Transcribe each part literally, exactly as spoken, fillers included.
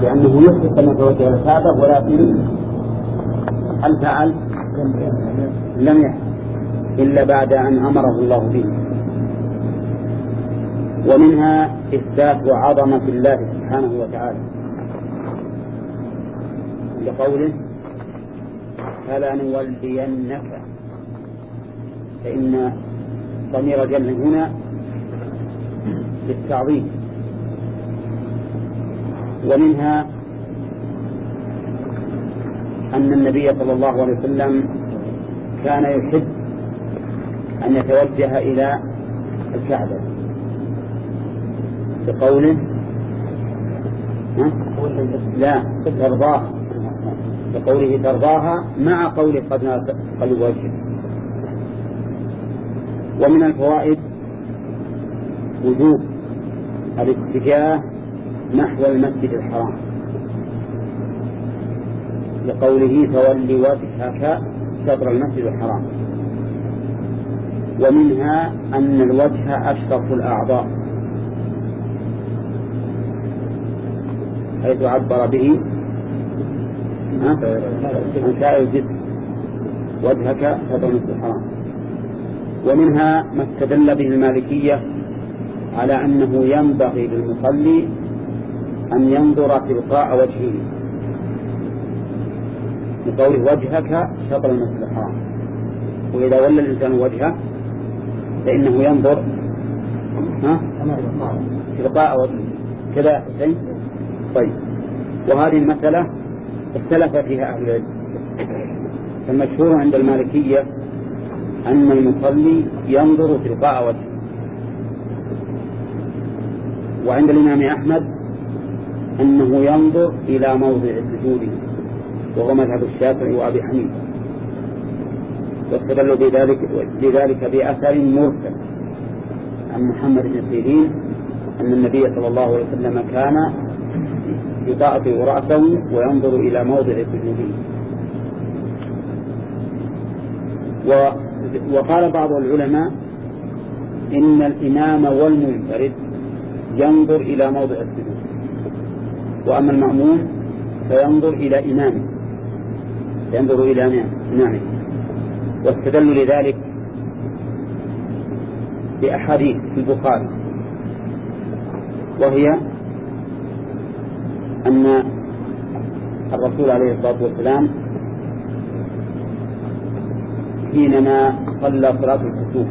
لأنه يحدث أن يتوجه الكعبة، ولكن هل فعل؟ لم يفعل إلا بعد أن أمره الله به. ومنها إثبات عظمة الله سبحانه وتعالى لقوله فلنولينك، فإن ضمير جل هنا للتعظيم. ومنها أن النبي صلى الله عليه وسلم كان يحب أن يتوجه إلى الكعبة بقوله لا ترضاها، بقوله ترضاها مع قوله قد قلب وجهه. ومن الفوائد وجوب الاتجاه نحو المسجد الحرام لقوله تولي وجهك شطر المسجد الحرام. ومنها أن الوجه أشرف الأعضاء، حيث عبر به عن سائر الجسم وجهك شطر المسجد الحرام. ومنها ما استدل به المالكية على أنه ينبغي للمصلي أن ينظر تلقاء وجهه بقوله وجهك شطر المسجد الحرام. وإذا ولى الإنسان وجهه فإنه ينظر ها تلقاء وجهه كذا. طيب، وهذه المسألة اختلف فيها أهل العلم. فالمشهور عند المالكية أن المصلي ينظر تلقاء وجهه، وعند الإمام أحمد أنه ينظر إلى موضع سجوده، وهو مذهب الشافعي وأبي حنيفة. واستدلوا بذلك, بذلك بأثر مرسل عن محمد بن سيرين أن النبي صلى الله عليه وسلم كان يطأطئ رأسه وينظر إلى موضع سجوده. وقال بعض العلماء إن الإمام والمنفرد ينظر إلى موضع السجود، وأما المأموم فينظر إلى إمامه ينظر إلى إمامه. واستدلوا لذلك بأحاديث في البخاري، وهي أن الرسول عليه الصلاة والسلام حينما صلى صلاة الكسوف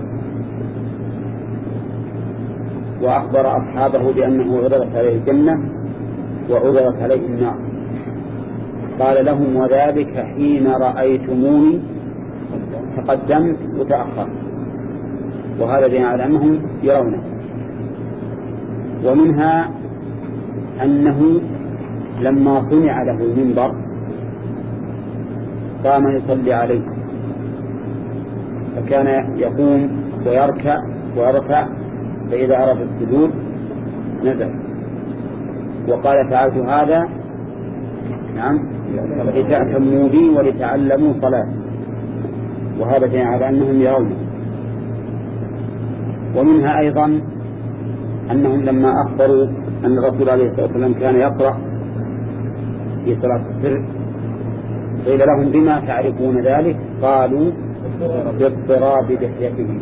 وأخبر أصحابه بأنه عرضت عليه الجنة وعرضت عليه النار، قال لهم وذلك حين رأيتموني تقدمت وتأخرت، وهذا دليل على أنهم يرونه. ومنها أنه لما صنع له المنبر قام يصلي عليه، فكان يقوم ويركع ويرفع، فإذا عرف السجود نزل. وقال فعلت هذا نعم لتأتموا بي ولتعلموا صلاة، وهذا دليل على أنهم يرونه. ومنها أيضا أنهم لما أخبروا أن الرسول عليه الصلاة والسلام كان يقرأ في صلاة السر قيل لهم بما تعرفون ذلك؟ قالوا باضطراب لحيته.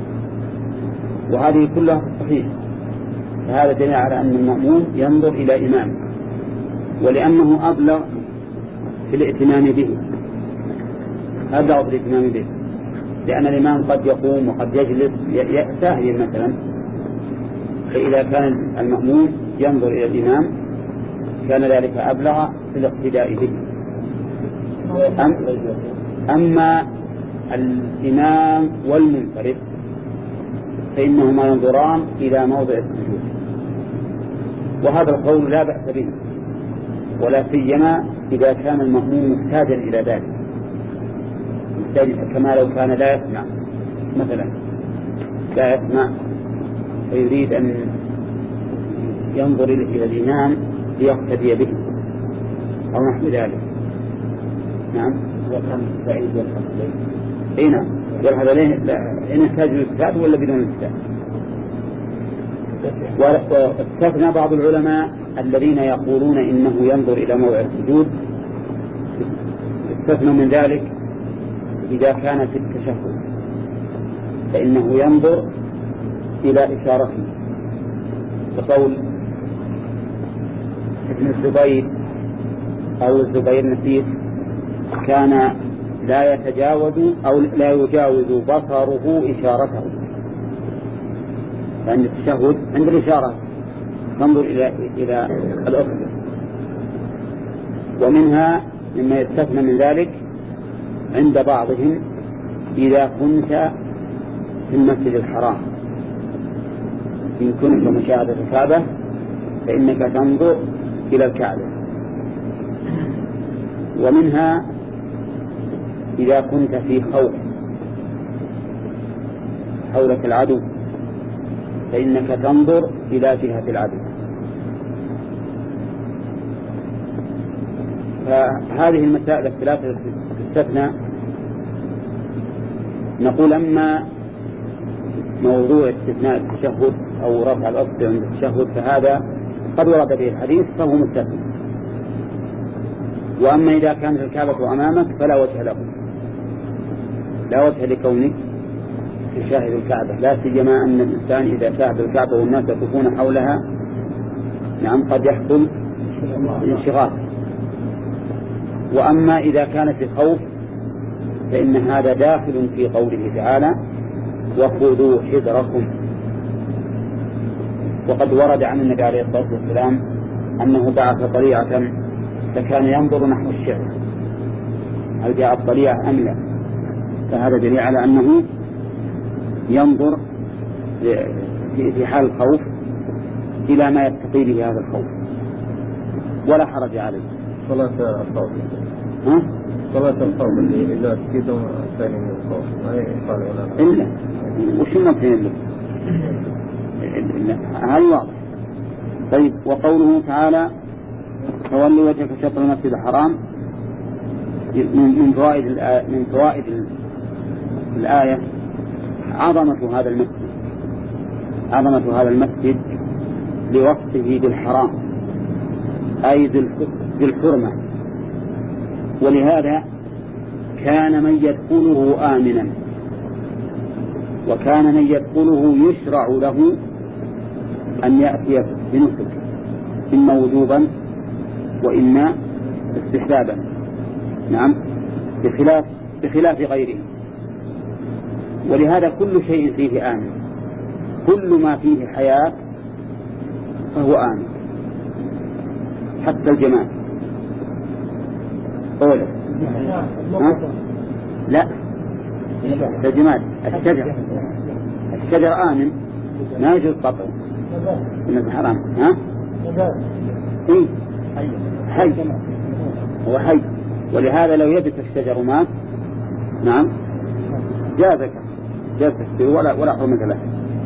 وهذه كلها صحيح. فهذا دليل على أن المأموم ينظر إلى إمامه، ولأنه أبلغ في الائتمام به أبلغ في الائتمام به لأن الإمام قد يقوم وقد يجلس ساهيا مثلا، فإذا كان المأموم ينظر إلى الإمام كان ذلك أبلغ في الاقتداء به. أم أما الإمام والمنفرد فإنهما ينظران إلى موضع السجود، وهذا القول لا بأس به، ولا سيما إذا كان المأموم محتاجا إلى ذلك، كما لو كان لا يسمع مثلا لا يسمع فيريد أن ينظر إلى الإمام ليقتدي به أو نحو ذلك. نعم وكان بعيد يلحظ إليه. إيه نعم يلحظ إليه إن يحتاج للكتاب ولا بدون الكتاب. واستثنى بعض العلماء الذين يقولون إنه ينظر إلى موضع السجود، استثنى من ذلك إذا كان في التشهد فإنه ينظر إلى إشارته، كقول ابن الزبير أو الزبير نسيت كان لا يتجاوز أو لا يجاوز بصره إشارته، فعند التشهد عند الإشارة تنظر إلى إلى الأصل. ومنها مما يستثنى من ذلك عند بعضهم إذا كنت في المسجد الحرام إن كنت مشاهدة الكعبة فإنك تنظر إلى الكعبة. ومنها إذا كنت في خوف حولك العدو فإنك تنظر إلى جهة العدو. فهذه المسائل الثلاثة تستثنى. نقول أما موضوع استثناء التشهد أو رفع الأصل عند التشهد فهذا قد ورد به الحديث فهو مستثنى. وأما إذا كانت الكعبة أمامك فلا وجه له، لا وجه لكونك تشاهد الكعبة، لا سيما أن الإنسان إذا شاهد الكعبة والناس يقفون حولها نعم قد يحصل انشغال. وأما إذا كان في خوف فإن هذا داخل في قوله تعالى وخذوا حذركم. وقد ورد عن النبي عليه الصلاة والسلام أنه بعث طليعة فكان ينظر نحو الشعر هل جاء الطليعة أم لا، فهذا دليل على أنه ينظر في حال الخوف إلى ما يتقي به هذا الخوف ولا حرج عليه. صلاة الخوف ها؟ صلاة الخوف اللي إذا تكيدوا ثاني من الخوف ما يقال ولا إلا وش المطلين له هذا واضح. طيب وقوله تعالى فولي وجهك شطر المسجد الحرام من فوائد من فوائد الآية عظمة هذا المسجد، عظمة هذا المسجد لوصفه بالحرام أي ذي الحرمة، ولهذا كان من يدخله آمنا وكان من يدخله يشرع له أن يأتي بنسك إما وجوبا وإما استحبابا نعم بخلاف بخلاف غيره. ولهذا كل شيء فيه آمن، كل ما فيه حياة فهو آمن حتى الجمال. قوله لا الجمال الشجر الشجر آمن ما يجوز قطعه إنه حرام. ها إيه حي هو حي، ولهذا لو يبت الشجر مات نعم جازك جاز تشتري ولا ولا حرمة له.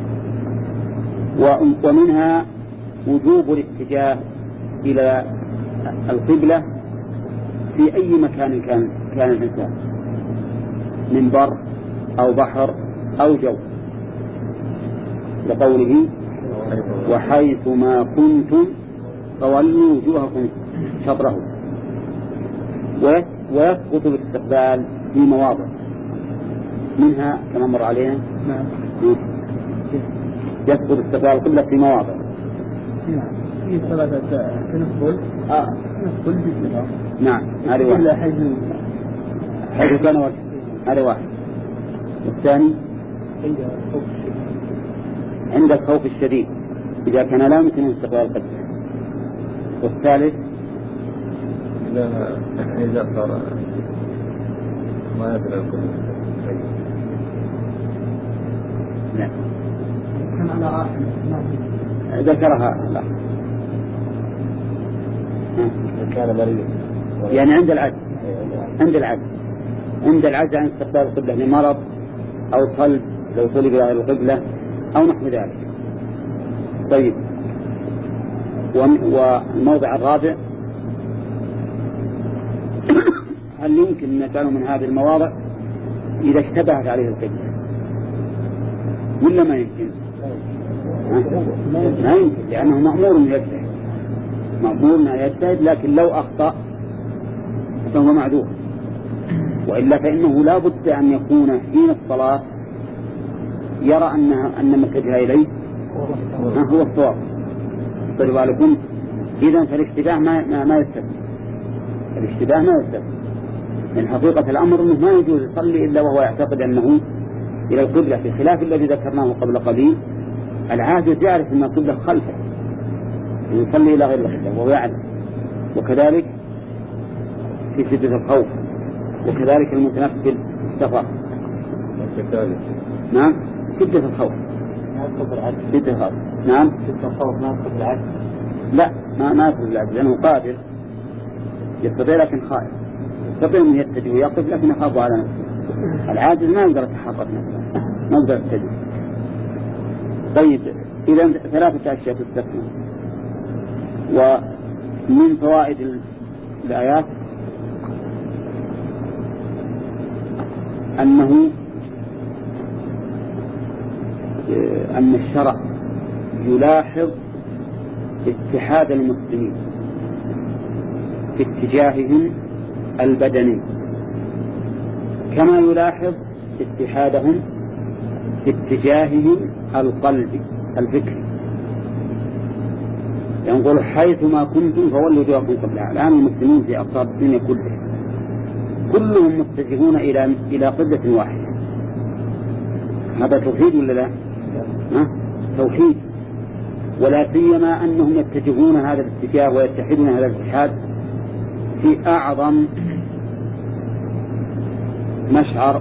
ومنها وجوب الاتجاه إلى القبلة في أي مكان كان كان الإنسان من بر أو بحر أو جو، لقوله وحيث ما كنتم فولوا وجوهكم شطره. ويسقط الاستقبال في مواضع منها كما مر علينا يسقط استقبال القبلة في مواضع في ثلاثة تنقل آه. تنقل بالجبار نعم هذا واحد حيث كان وجه هذا واحد. والثاني عند الخوف الشديد إذا كان لا يمكن استقبال القبلة. والثالث إذا إذا صار ما يدري القبلة لا ذكرها لا كان مريض يعني عند العجز عند العجز عند العجز عن استقبال القبلة لمرض أو قلب لو طلب إلى القبلة أو نحو ذلك. طيب والموضع الرابع هل يمكن أن نجعله من هذه المواضع إذا اشتبهت عليه القبلة ولا ما يمكن؟ ما يمكن، لأنه مأمور أن يجتهد، مأمور أن يجتهد، لكن لو أخطأ فهو معذور. وإلا فإنه لا بد أن يكون حين الصلاة يرى أنها أن متجه إليه هو الصواب. فلذلك إذا فالاشتباه ما ما, ما يستثنى، الاشتباه ما يستثنى. من حقيقة الأمر أنه ما يجوز يصلي إلا وهو يعتقد أنه إلى القبلة، في خلاف الذي ذكرناه قبل قليل. العاجز يعرف أن القبلة خلفه يصلي إلى غير القبلة وهو يعلم. وكذلك في شدة الخوف، وكذلك المتنفل في السفر. نعم شدة الخوف شدة الخوف نعم شدة الخوف ما يدخل بالعجز. لا ما ما يدخل بالعجز، لأنه قادر يستطيع لكن خائف، يستطيع أن يتجه ويقف لكن يخاف على نفسه. العاجز ما يقدر يتحقق نفسه، ما يقدر يتجه. طيب إذا ثلاثة أشياء تستثنى. ومن فوائد الآيات أنه أن الشرع يلاحظ اتحاد المسلمين في اتجاههم البدني كما يلاحظ اتحادهم في اتجاههم القلبي الفكري. ينقول حيثما كنتم فولوا وجوهكم قبلها. الآن المسلمين في أقطار الدنيا كلها كلهم متجهون إلى إلى قبلة واحدة. هذا توحيد ولا لا؟ ها؟ توحيد. ولا سيما أنهم يتجهون هذا الاتجاه ويتحدون هذا الاتحاد في أعظم مشعر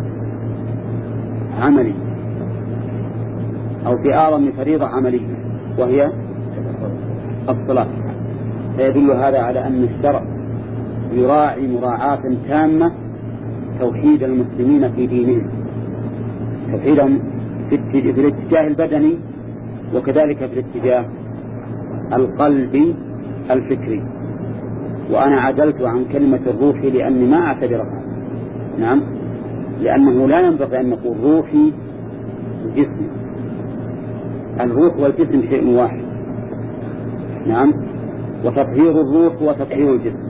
عملي أو في أعظم فريضة عملية وهي الصلاة. فيدل هذا على أن الشرع يراعي مراعاة تامة توحيد المسلمين في دينهم، توحيدهم في الاتجاه البدني وكذلك في الاتجاه القلبي الفكري. وأنا عدلت عن كلمة الروح لأني ما أعتبرها، نعم، لأنه لا ينبغي أن نقول روحي جسم. الروح والجسم شيء واحد، نعم، وتطهير الروح وتطهير الجسم.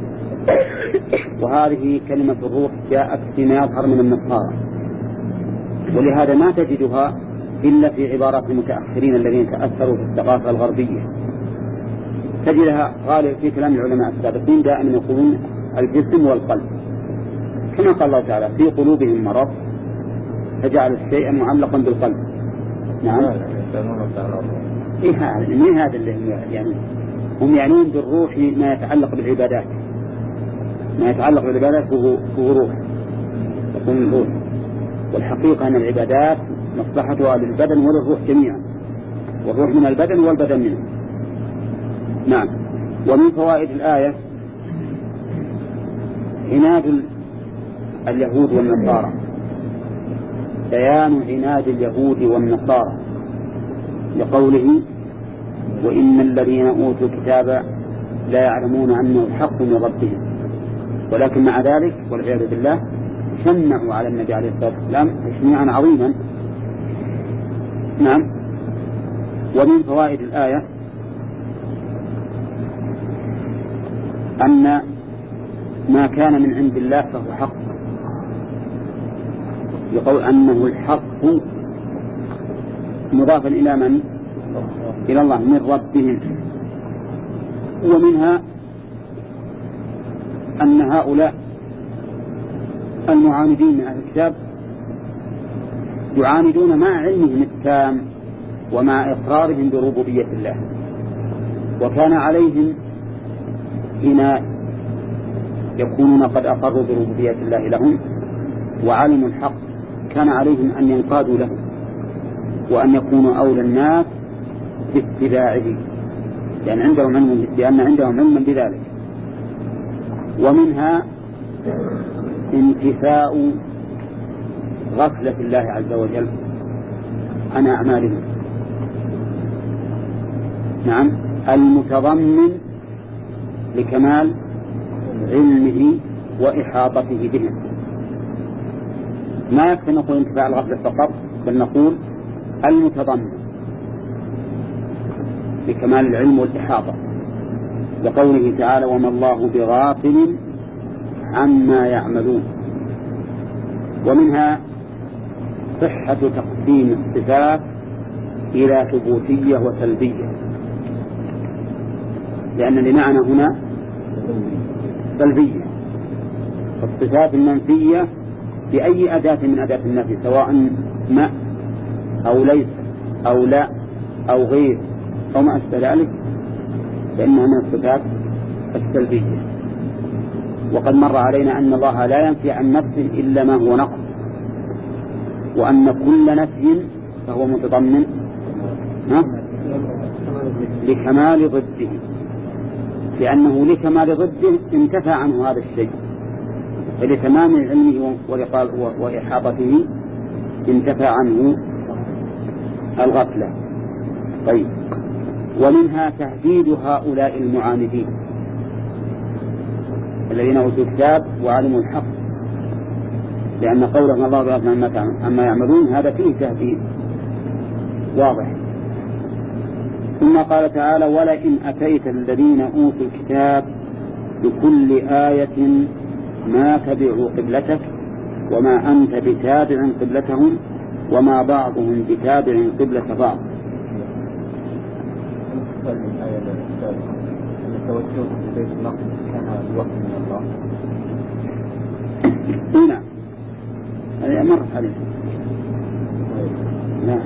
وهذه كلمة الروح جاءت فيما يظهر من النصارى، ولهذا ما تجدها إلا في عبارات المتأخرين الذين تأثروا في الثقافة الغربية. تجدها غالب في كلام العلماء السابقين دائما يقولون الجسم والقلب، كما قال الله تعالى في قلوبهم مرض فجعل الشيء معلقا بالقلب. نعم. إيه هذا؟ إيه هذا اللي يعني هم يعنون بالروح ما يتعلق بالعبادات، ما يتعلق بالعبادات هو روح، يكون الروح. والحقيقة أن العبادات مصلحتها للبدن وللروح جميعا، والروح من البدن والبدن منه. نعم. ومن فوائد الآية عناد اليهود والنصارى، بيان عناد اليهود والنصارى لقوله وإن الذين أوتوا الكتاب لا يعلمون أنه الحق من ربهم، ولكن مع ذلك والعياذ بالله شنعوا على النبي عليه الصلاة والسلام تشنيعا عظيما. نعم. ومن فوائد الآية أن ما كان من عند الله فهو حق، يقول أنه الحق مضافا إلى من؟ إلى الله من ربهم. ومنها أن هؤلاء المعاندين من أهل الكتاب يعاندون مع علمهم التام ومع إقرارهم بربوبية الله، وكان عليهم حين يكونون قد أقروا بربوبية الله لهم وعلموا الحق كان عليهم أن ينقادوا له وأن يكونوا أولى الناس باتباعه، لأن عندهم علم لأن عندهم علما بذلك. ومنها انتفاء غفلة الله عز وجل عن أعمالهم، نعم، المتضمن لكمال علمه وإحاطته بهم. ما يكفي نقول انتفاء الغفلة فقط، بل نقول المتضمن بكمال العلم والإحاطة، وقوله تعالى وما الله بغافل عما يعملون. ومنها صحة تقسيم الصفات إلى ثبوتية وسلبية، لأن لمعنى هنا سلبية. الصفات المنفية بأي أداة من أداة النفي سواء ما أو ليس أو لا أو غير أو ما أشبه ذلك فإنها من الصفات السلبية. وقد مر علينا أن الله لا ينفي عن نفسه إلا ما هو نقص، وأن كل نفي فهو متضمن لكمال ضده، لأنه لكمال ضده انتفى عنه هذا الشيء، فلتمام علمه وإحاطته انتفى عنه الغفلة. طيب، ومنها تهديد هؤلاء المعاندين الذين أوتوا الكتاب وعلموا الحق، لأن قوله الله بغفل عما يعملون هذا فيه تهديد واضح. ثم قال تعالى ولئن أتيت الذين أوتوا الكتاب بكل آية ما تبعوا قبلتك وما أنت بتابع قبلتهم وما بعضهم بتابع قبلة بعض. هنا هذه مرت عليه. نعم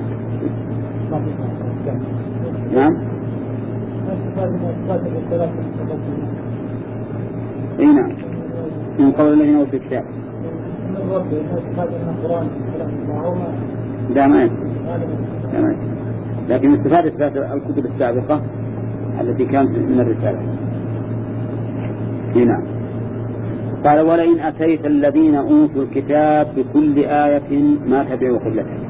نعم اي نعم من قول الذين اوتوا الكتاب لا ما يمكن، لكن استفادة ثلاث الكتب السابقة التي كانت من الرسالة. نعم. قال ولئن أتيت الذين أوتوا الكتاب بكل آية ما تبعوا قبلتك.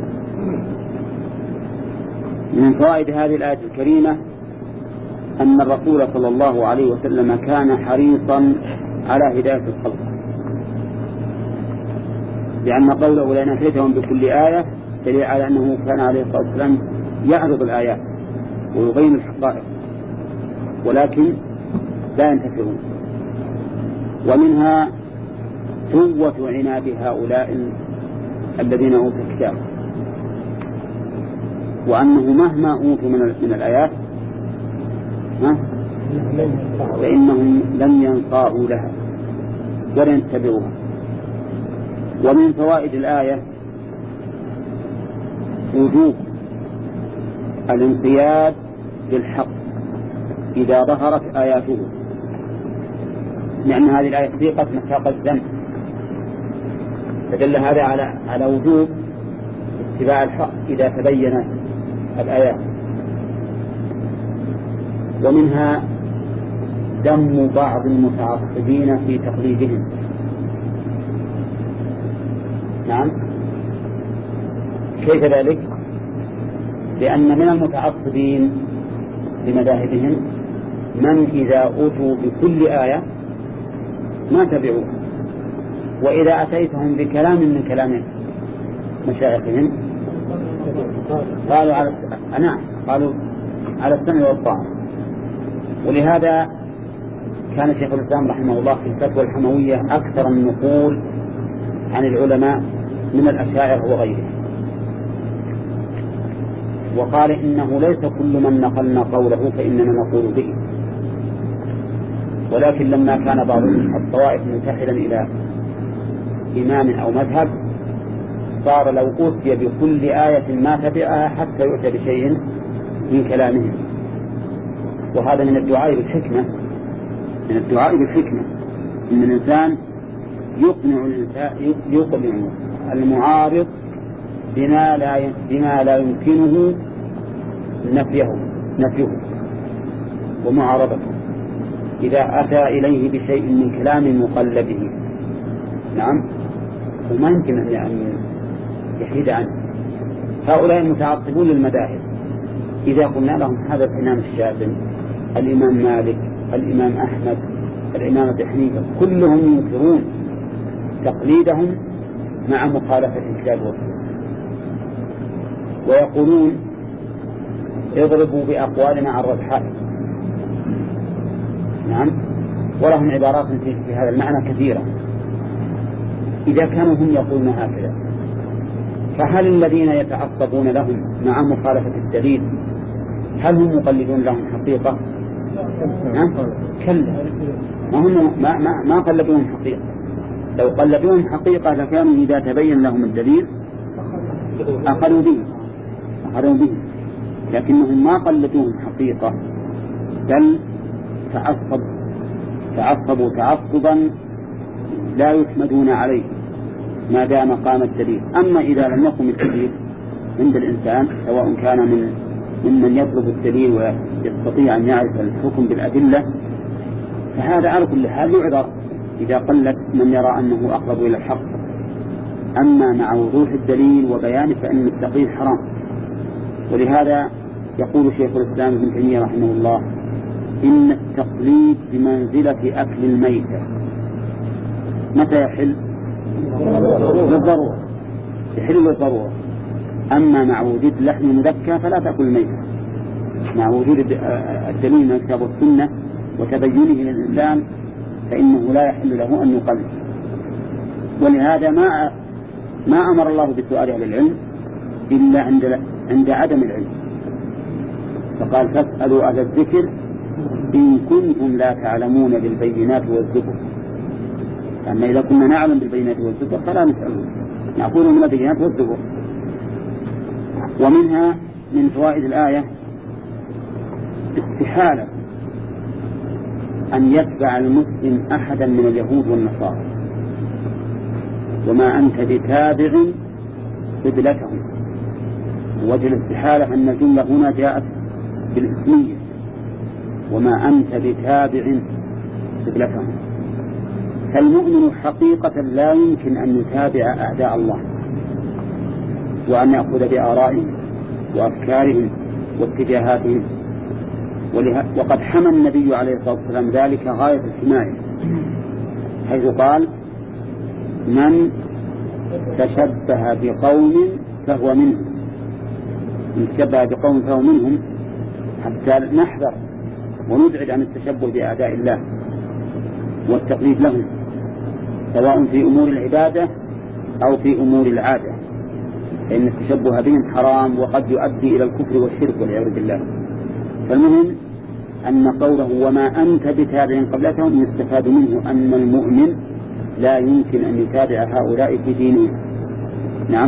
من فوائد هذه الآية الكريمة أن الرسول صلى الله عليه وسلم كان حريصا على هداية الخلق، لأن قوله لئن أتيتهم بكل آية دليل على أنه كان عليه الصلاة والسلام يعرض الآيات ويبين الحقائق ولكن لا ينتفعون. ومنها قوة عناد هؤلاء الذين أوتوا الكتاب، وأنه مهما أوتوا من الآيات فإنهم لن ينصاعوا لها ولن يتبعوها. ومن فوائد الآية وجوب الانقياد بالحق إذا ظهرت آياته، لأن هذه الآية سيقت مساق الذنب، فدل هذا على على وجوب اتباع الحق إذا تبينت الآيات. ومنها ذم بعض المتعصبين في تقليدهم. نعم، كيف ذلك؟ لأن من المتعصبين لمذاهبهم من إذا أوتوا بكل آية ما تبعوه، وإذا أتيتهم بكلام من كلام مشايخهم قالوا على نعم قالوا على السمع والطاعة. ولهذا كان شيخ الإسلام رحمه الله في الفتوى الحموية أكثر النقول عن العلماء من الأشاعرة وغيرهم، وقال إنه ليس كل من نقلنا قوله فإننا نقول به، ولكن لما كان بعض الطوائف متحدا إلى إمام أو مذهب صار لو أوتي بكل آية ما تبعها حتى يؤتى بشيء من كلامهم. وهذا من الدعاء بالحكمة، من الدعاء بالحكمة إن الإنسان يقنع يقنع المعارض بما لا بما لا يمكنه نفيه نفيه ومعارضته إذا أتى إليه بشيء من كلام مقلده. نعم، وما يمكن أن يحيد عنه. هؤلاء المتعصبون للمذاهب إذا قلنا لهم هذا الإمام الشافعي، الإمام مالك، الإمام أحمد، الإمام أبي حنيفة، كلهم ينكرون تقليدهم مع مخالفة الكتاب والسنة، ويقولون اضربوا بأقوالنا على الربحاء. نعم، ولهم عبارات في هذا المعنى كثيرة. إذا كانوا هم يقولون هكذا، فهل الذين يتعصبون لهم مع مخالفة الدليل هل هم مقلدون لهم حقيقة؟ كلا، ما هم ما ما, ما قلدوهم حقيقة. لو قلدوهم حقيقة لكانوا إذا تبين لهم الدليل أخذوا به أخذوا به لكنهم ما قلدوهم حقيقة، بل تعصب تعصبوا تعصبا لا يحمدون عليه ما دام قام الدليل. أما إذا لم يقم الدليل عند الإنسان، سواء كان من ممن يطلب الدليل ويستطيع أن يعرف الحكم بالأدلة، فهذا على كل حال يعذر إذا قلت من يرى أنه أقرب إلى الحق. أما مع وضوح الدليل وبيانه فإن التقليد حرام. ولهذا يقول شيخ الإسلام ابن تيمية رحمه الله: إن التقليد بمنزلة أكل الميتة. متى يحل؟ بالضرورة، يحل بالضرورة. أما مع وجود لحم مذكى فلا تأكل الميتة، مع وجود الدليل من الكتاب والسنة وتبينه للإنسان فإنه لا يحل له أن يقلد. ولهذا ما ما أمر الله بسؤال أهل العلم إلا عند عند عدم العلم، فقال: فاسألوا أهل الذكر إن كنتم لا تعلمون بالبينات والزبر. أما إذا كنا نعلم بالبينات والزبر فلا نسأله، نقول من البينات والزبر. ومنها من فوائد الآية استحالة أن يتبع المسلم أحدا من اليهود والنصارى، وما أنت بتابع قبلتهم. وجه الاستحالة أن الجملة هنا جاءت بالإسمية: وما أنت بتابع قبلتهم. فالمؤمن حقيقة لا يمكن أن يتابع أعداء الله وأن يأخذ بآرائهم وأفكارهم واتجاهاتهم. وقد حمى النبي عليه الصلاة والسلام ذلك غاية الحماية، حيث قال: من تشبه بقوم فهو منهم. من تشبه بقوم فهو منهم، حتى نحذر ونبعد عن التشبه بأعداء الله والتقليد لهم، سواء في أمور العبادة أو في أمور العادة، فإن التشبه بهم حرام وقد يؤدي إلى الكفر والشرك والعياذ بالله. فالمهم أن قوله وما أنت بتابع قبلتهم يستفاد منه أن المؤمن لا يمكن أن يتابع هؤلاء في دينهم. نعم.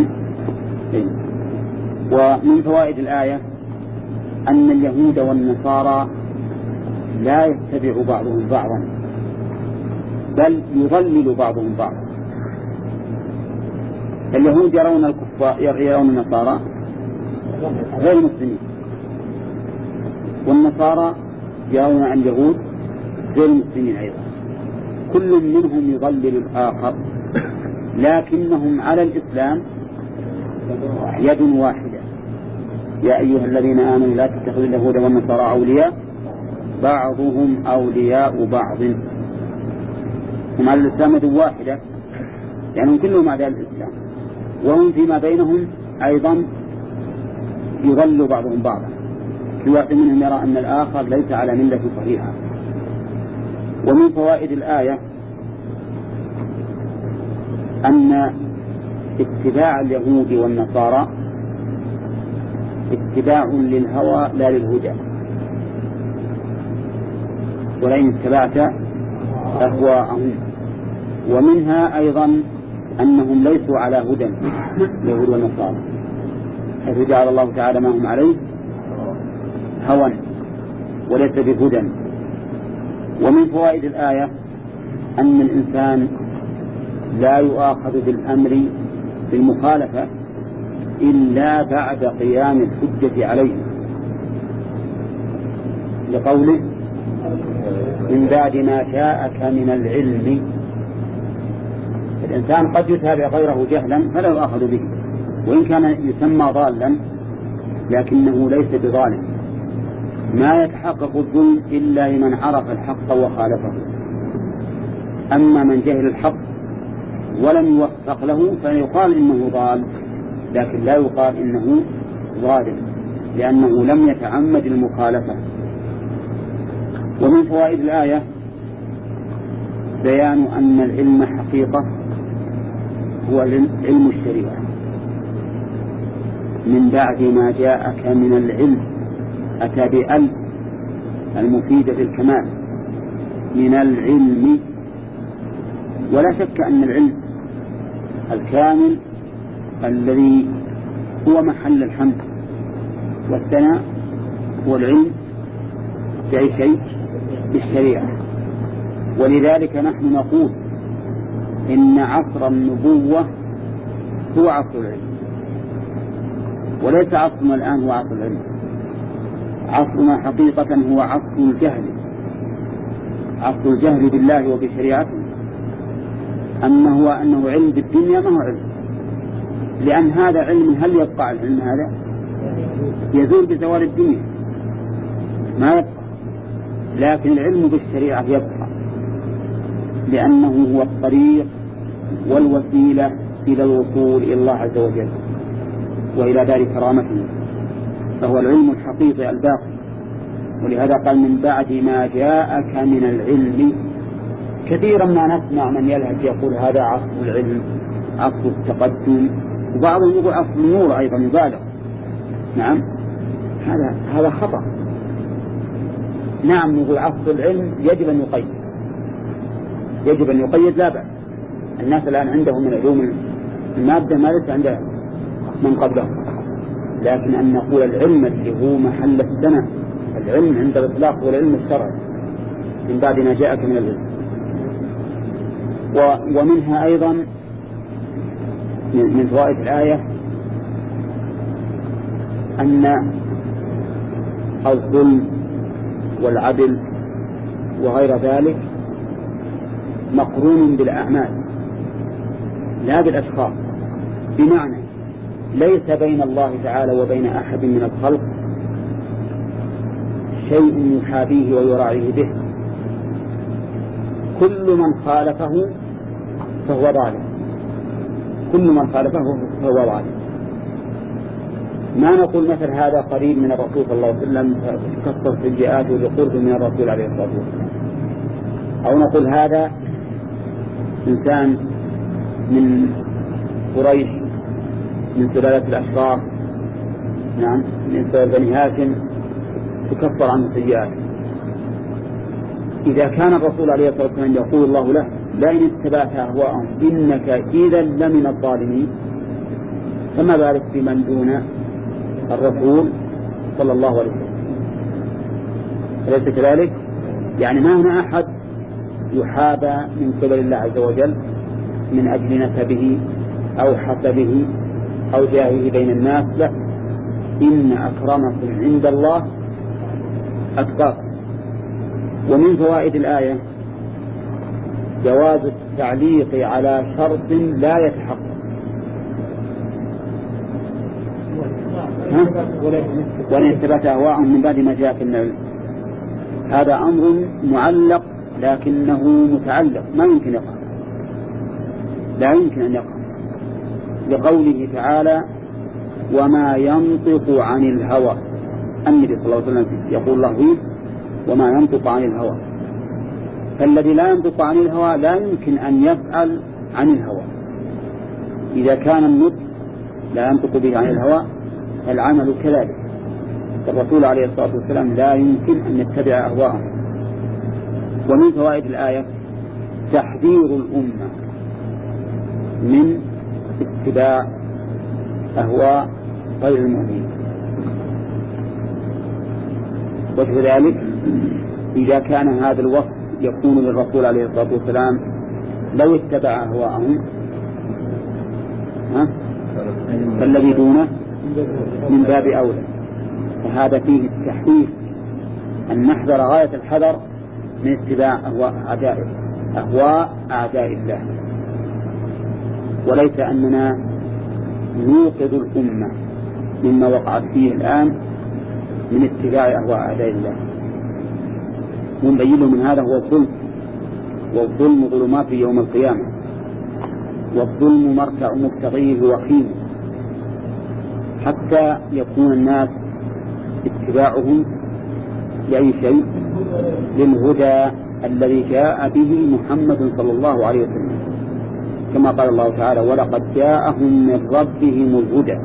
ومن فوائد الآية أن اليهود والنصارى لا يتبع بعضهم بعضا، بل يضلل بعضهم بعضا. اليهود يرون الكفار يرون النصارى غير مسلمين، والنصارى يرون اليهود غير مسلمين أيضا. كل منهم يضلل الآخر، لكنهم على الإسلام يد واحدة. يا أيها الذين آمنوا لا تتخذوا اليهود والنصارى أولياء بعضهم أولياء بعض. هم على الإسلام يد واحدة، يعني كلهم أعداء الإسلام، وهم فيما بينهم أيضا يضل بعضهم بعضا. كل واحد منهم يرى أن الآخر ليس على ملة صحيحة. ومن فوائد الآية أن اتباع اليهود والنصارى اتباع للهوى لا للهدى، ولئن اتبعت أهواءهم. ومنها أيضا أنهم ليسوا على هدى اليهود والنصارى، حيث جعل الله تعالى ما هم عليه هوى وليس بهدى. ومن فوائد الآية أن الإنسان لا يؤاخذ بالأمر بالمخالفة إلا بعد قيام الحجة عليه، لقوله من بعد ما جاءك من العلم. الإنسان قد يتابع غيره جهلا فلا يؤاخذ به، وإن كان يسمى ضالا لكنه ليس بظالم. ما يتحقق الظلم إلا لمن عرف الحق وخالفه. أما من جهل الحق ولم يوفق له فيقال إنه ضال، لكن لا يقال إنه ظالم، لأنه لم يتعمد المخالفة. ومن فوائد الآية بيان أن العلم حقيقة هو علم الشريعة من بعد ما جاءك من العلم، أتى بأل المفيدة للكمال من العلم. ولا شك أن العلم الكامل الذي هو محل الحمد والثناء هو العلم بأي شيء بالشريعة. ولذلك نحن نقول إن عصر النبوة هو عصر العلم، وليس عصرنا الآن هو عصر العلم. عصرنا حقيقة هو عصر الجهل، عصر الجهل بالله وبشريعته، أما هو أنه علم بالدنيا ما هو علم، لأن هذا علم. هل يبقى العلم هذا؟ يزول بزوال الدنيا، ما يبقى. لكن العلم بالشريعة يبقى، لأنه هو الطريق والوسيلة إلى الوصول إلى الله عز وجل وإلى دار كرامته، فهو العلم الحقيقي الباقي. ولهذا قال من بعد ما جاءك من العلم. كثيرا ما نسمع من يلهج يقول هذا عصر العلم، عصر التقدم، وبعضهم يقول عصر النور أيضا يبالغ. نعم، هذا هذا خطأ. نعم، نقول عصر العلم يجب أن يقيد، يجب أن يقيد لا بأس. الناس الآن عندهم من علوم المادة ما ليس عند من قبلهم، لكن أن نقول العلم اللي هو محل السنة، العلم عند الإطلاق هو العلم الشرعي من بعد ما جاءك من العلم. ومنها أيضا من فوائد الآية أن الظلم والعدل وغير ذلك مقرون بالأعمال لا بالأشخاص، بمعنى ليس بين الله تعالى وبين أحد من الخلق شيء يحابيه ويراعيه به. كل من خالفه فهو ظالم، كل من خالفه فهو ظالم. ما نقول مثل هذا قريب من الرسول صلى الله عليه وسلم تكثر سيئاته بقرب من الرسول عليه الصلاة والسلام، أو نقول هذا إنسان من قريش من سلالة الأشراف، نعم، من سلالة بني هاشم تكفر عنه سيئاته. إذا كان الرسول عليه الصلاة والسلام يقول الله له لئن اتبعت أهواءهم إنك إذا لمن الظالمين، فما بالك بمن دون الرسول صلى الله عليه وسلم؟ أليس كذلك؟ يعني ما هنا أحد يحابى من قبل الله عز وجل من أجل نسبه أو حسبه أو جاهه بين الناس، لا، إن أكرمكم عند الله أتقاكم. ومن فوائد الآية جواز التعليق على شرط لا يتحقق. وإن اتبعت أهواءهم من بعد ما جاءك من العلم، هذا أمر معلق لكنه متعلق، ما يمكن يقع، لا يمكن أن يقع، لقوله تعالى وما ينطق عن الهوى. النبي صلى الله عليه وسلم يقول الله فيه وما ينطق عن الهوى، فالذي لا ينطق عن الهوى لا يمكن أن يفعل عن الهوى. إذا كان النطق لا ينطق به عن الهوى العمل كذلك. الرسول عليه الصلاة والسلام لا يمكن أن يتبع أهواءه. ومن فوائد الآية تحذير الأمة من اتباع أهواء غير المؤمنين. وجه ذلك إذا كان هذا الوصف يكون للرسول عليه الصلاة والسلام لو اتبع أهواءهم فالذي دونه من باب أولى. فهذا فيه التحذير أن نحذر غاية الحذر من اتباع أهواء أعداء أهواء أعداء الله، وليس أننا نوقظ الأمة مما وقعت فيه الآن من اتباع أهواء أعداء الله. ونبين من هذا هو الظلم، والظلم ظلمات يوم القيامة، والظلم مرتع مبتغيه وخيم، حتى يكون الناس اتباعهم لأي شيء؟ للهدى الذي جاء به محمد صلى الله عليه وسلم، كما قال الله تعالى ولقد جاءهم من ربهم الهدى.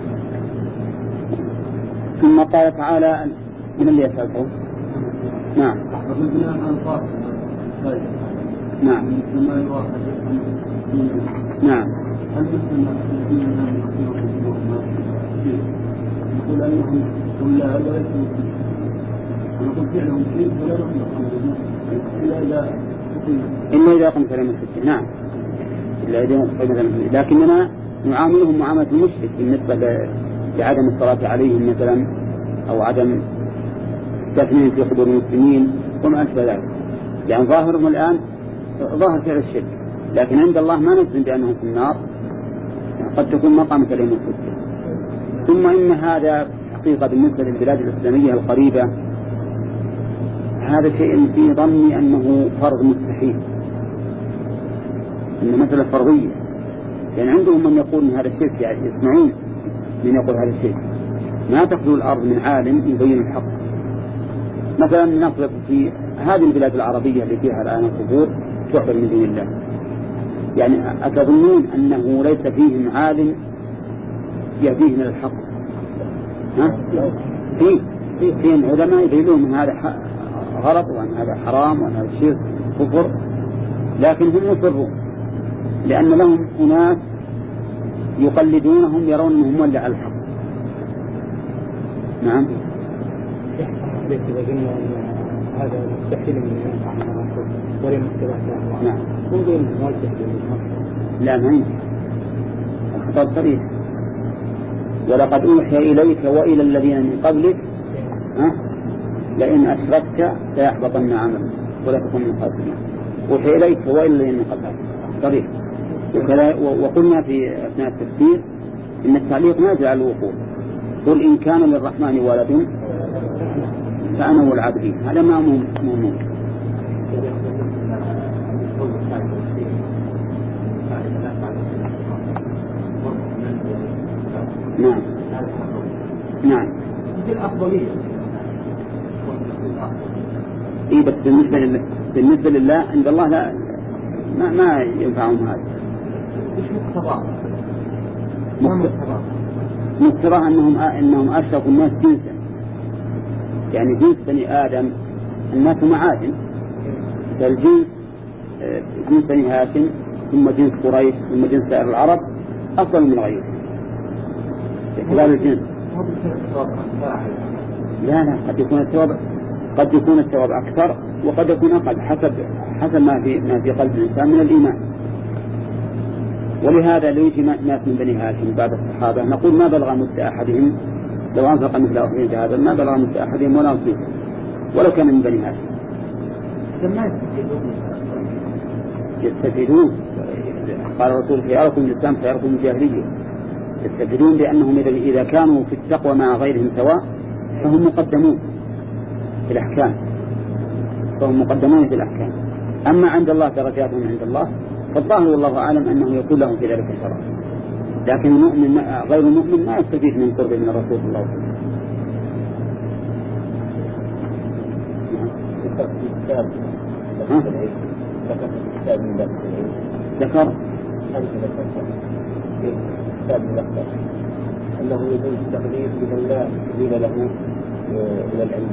ثم قال تعالى من اللي يسألكم؟ نعم نعم نعم يقول أنهم قل لا هذا نقول فعلهم شيء ولا نطلق إلا إلا إذا قمت لهم الحجة. نعم إلا إذا قمت لهم الحجة، لكننا نعاملهم معاملة المشرك بالنسبة لعدم الصلاة عليهم مثلا، أو عدم التثمين في قبور المسلمين وما أشبه ذلك، لأن ظاهرهم الآن ظاهر فعل الشرك، لكن عند الله ما نجزم بأنهم في النار، قد تكون مقامة لهم الحجة. ثم إن هذا حقيقة بالنسبة للبلاد الإسلامية القريبة هذا شيء في ظني أنه فرض مستحيل، إنه مسألة فرضية، لأن يعني عندهم من يقول من هذا الشيء، يعني يسمعون من يقول هذا الشيء. ما تخلو الأرض من عالم يبين الحق. مثلا نفرض في هذه البلاد العربية اللي فيها الآن القبور تعبد من دون الله، يعني أتظنون أنه ليس فيهم عالم يهديه من الحق؟ ها؟ فيه فيهم علماء يبينون من هذا غلط وأن هذا حرام وأن هذا شرك كفر، لكن هم مصرون لأن لهم أناس يقلدونهم يرون أنهم ولى على الحق. نعم. إذا قلنا أن هذا مستحيل من ينفع من الرسول ولم يتبع نعم. ممكن موجه للمصر. لا ما ينفع. الخطاب صريح ولقد أوحي إليك وإلى الذين من قبلك ها لئن أشركت سيحبطن عملك ولا تكون من الخاسرين. أوحي إليك وإلى الذين من قبلك صريح. وقلنا في أثناء التفسير إن التعليق ما يجعل الوقوع. قل إن كان للرحمن ولد فأنا والعابدين، هذا ما ممكن. نعم نعم. الأفضلية. إيه بس بالنسبة لله بالنسبة لله عند الله لا ما ما ينفعهم هذا. إيش مقتضاه؟ مقتضاه أنهم أنهم أشركوا الناس جنسا، يعني جنس بني آدم الناس معادن، فالجنس جنس بني هاشم ثم جنس قريش ثم جنس سائر العرب أفضل من غيره خلال الجنس. لا لا قد يكون الثواب قد يكون الثواب أكثر وقد يكون أقل حسب حسب ما في ما في قلب الإنسان من الإيمان. ولهذا لو يجي ناس من بني هاشم بعد الصحابة نقول ما بلغ مد أحدهم لو أنفق مثل أحد هذا ما بلغ مد أحدهم ولا نصيب ولو كان من بني هاشم. يستفيدون. قال الرسول خياركم الإسلام خياركم الجاهلية. يستفيدون لأنهم إذا كانوا في التقوى مع غيرهم سواء فهم مقدمون في الأحكام فهم مقدمون في الأحكام. أما عند الله درجاتهم عند الله فالظاهر والله أعلم أنه يكون لهم في ذلك الشرف، لكن المؤمن غير المؤمن ما يستفيد من قرب من الرسول صلى الله عليه وسلم. ذكر أنه يجوز التقليد لمن لا دين له من العلم.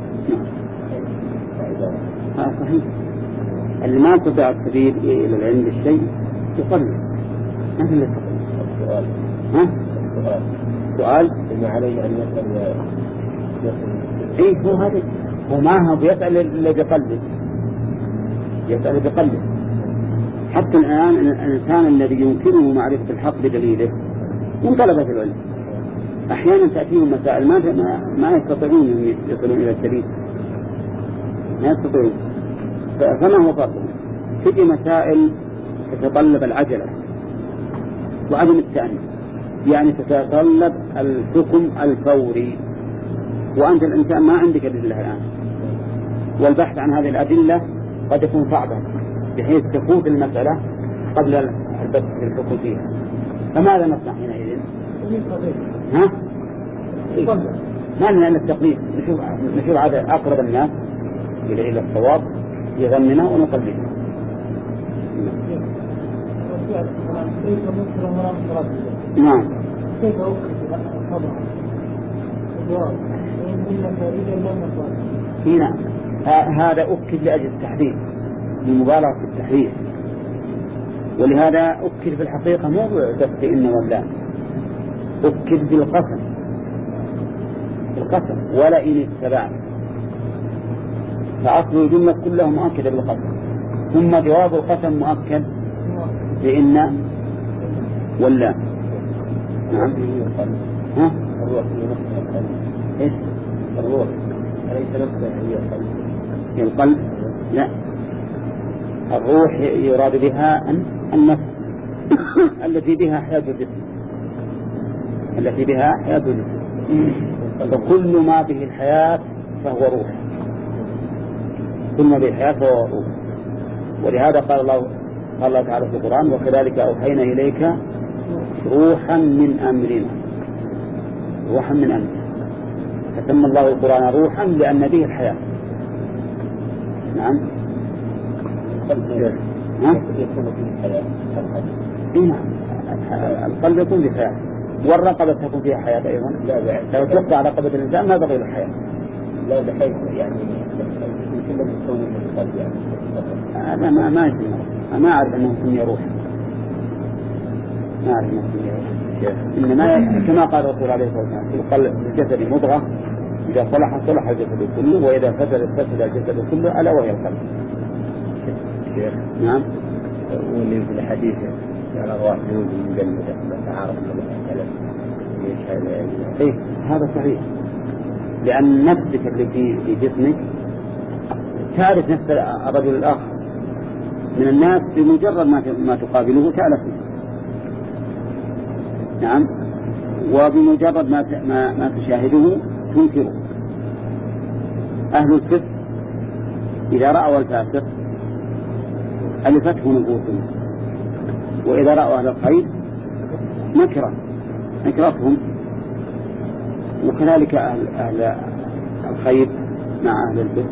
هذا صحيح. اللي ما استطاع السبيل إلى العلم بالشيء يقلد. ما في السؤال. ها؟ السؤال. سؤال. إن عليه أن يسأل. إيه هو هذا هو ما هو بيسأل اللي بيقلد يسأل بقلده. حتى الآن الإنسان الذي يمكنه معرفة الحق بدليله من طلبة العلم أحيانا تأتيهم مسائل ما ما يستطيعون أن يصلون إلى الدليل ما يستطيعون. فما هو فرضهم؟ تجي مسائل تتطلب العجلة وعدم التأني، يعني تتطلب الحكم الفوري، وأنت الإنسان ما عندك أدلة الآن، والبحث عن هذه الأدلة قد يكون صعبا بحيث تفوت المسألة قبل البحث في الحكم فيها. فماذا نصنع حينئذ؟ ها؟ ما لنا أن التقليد نشوف نشوف عاد أقرب الناس إلى إلى الصواب يغننا ونقلده. نعم. كيف أخذ الخبر؟ هنا هذا أكد لأجل التحديد للمبالغة في التحديد، ولهذا أكد في الحقيقة مو بس إن ولا أكد بالقسم بالقسم ولا إن اتبعنا، فأصل الجملة كلها مؤكدة بالقسم، ثم جواب القسم مؤكد بإن ولا. نعم. ها؟ الروح هي نفسها القلب. إيش؟ الروح أليس نفسها هي القلب؟ هي القلب؟ لا، الروح يراد بها النفس التي بها حياة الجسم، التي بها حياة الجسم، فكل ما به الحياة فهو روح، كل ما به الحياة فهو روح. ولهذا قال الله قال الله تعالى في القرآن: وكذلك أوحينا إليك روحا من أمرنا، روحا من أمرنا. فسمى الله القرآن روحا لأن به الحياة. نعم. القلب يكون به حياة، والرقبة تكون فيها حياة أيضا. لو تقطع رقبة الإنسان ما بقي له حياة. لا بحيث يعني يمكن أن يكون من القلب يعني. أنا ما ما أدري، ما أعرف أنه سمي روح، ما أعرف أنه سمي روح. إنما كما قال الرسول عليه الصلاة والسلام: في القلب الجسد مضغة إذا صلح صلح الجسد كله، وإذا فسد فسد الجسد كله، ألا وهي القلب. نعم. واللي في الحديث على الأرواح جنود مجندة ما تعارف بالكلام يشهد. إيه هذا صحيح، لأن نفسك اللي في في جسمك تعرف نفس الرجل الآخر من الناس بمجرد ما ما تقابله تعرفه. نعم. وبمجرد ما ما, ما تشاهده تنكره. أهل الفسق إذا رأوا الفاسق ألفته نفوسهم، وإذا رأوا أهل الخير نكرة نكرتهم، وكذلك أهل, أهل الخير مع أهل الفسق.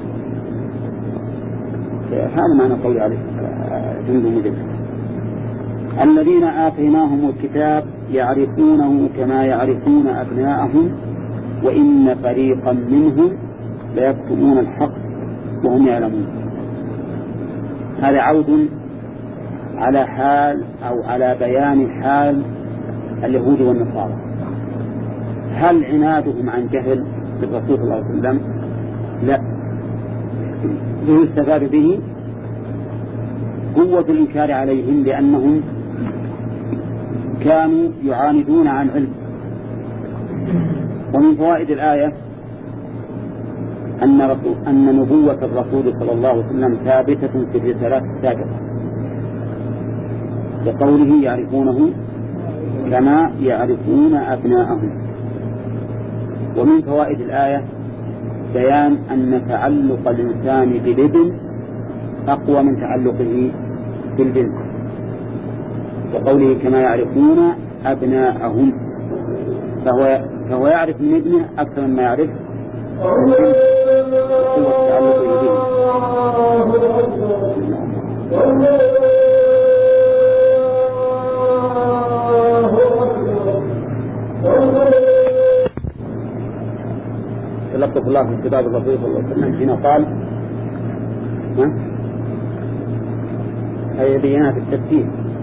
هذا ما نقول عليه جند مجد. الذين آتيناهم الكتاب يعرفونه كما يعرفون أبناءهم وإن فريقا منهم ليكتمون الحق وهم يعلمون. هذا عود على حال أو على بيان حال اليهود والنصارى. هل عنادهم عن جهل بالرسول صلى الله عليه وسلم؟ لا، يستفاد به قوة الإنكار عليهم لأنهم كانوا يعاندون عن علم. ومن فوائد الآية أن, أن نبوة الرسول صلى الله عليه وسلم ثابتة في الرسالات السابقة، لقوله يعرفونه كما يعرفون أبناءهم. ومن فوائد الآية بيان أن تعلق الإنسان بالابن أقوى من تعلقه بالبنت، وقوله كما يعرفون أبناءهم، فهو, فهو يعرف من ابنه أكثر مما يعرف من تعلقه به. تلطف الله في كتاب الرسول صلى الله عليه وسلم حين قال ها؟ أي بيانات التفسير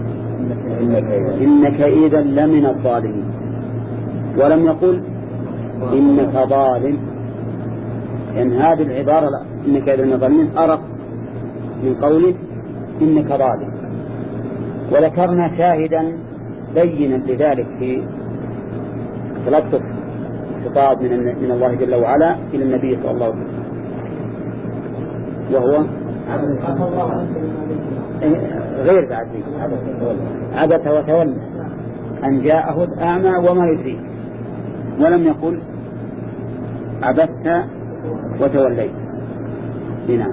إنك إذا لمن الظالمين، ولم يقل إنك ظالم، لأن يعني هذه العبارة لا. إنك إذا لمن الظالمين أرق من قوله إنك ظالم. وذكرنا شاهدا بينا لذلك في تلطف خطاب من من الله جل وعلا إلى النبي صلى الله عليه وسلم، وهو غير بعد عبث وتولى أن جاءه الأعمى وما يدريك، ولم يقل عبثت وتوليت. نعم.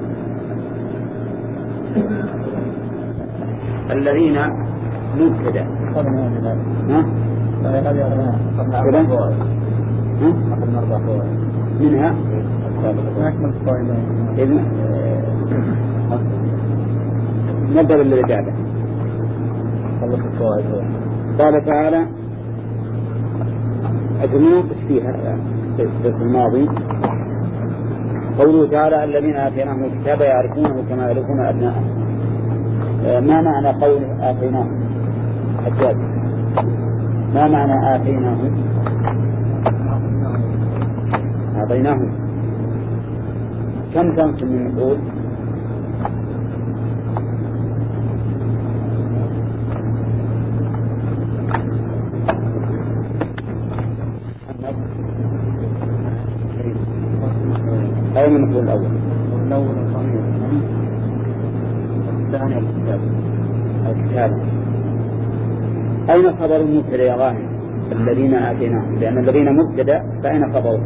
الذين مبتدأ ها؟ منها إذن نبدأ بالذي بعده. قال تعالى الجنوب فيها في الماضي قوله تعالى الذين آتيناهم الكتاب يعرفونه كما يعرفون أبناءهم. ما معنى قول آتيناه حجاج؟ ما معنى آتيناه؟ أعطيناه. كم تنصب من مفعول؟ أين المفعول الأول؟ الأول الضمير الثاني الكتاب. الكتاب. أين خبر المبتدأ يا غانم؟ الذين آتيناهم، لأن الذين مبتدأ فأين خبره؟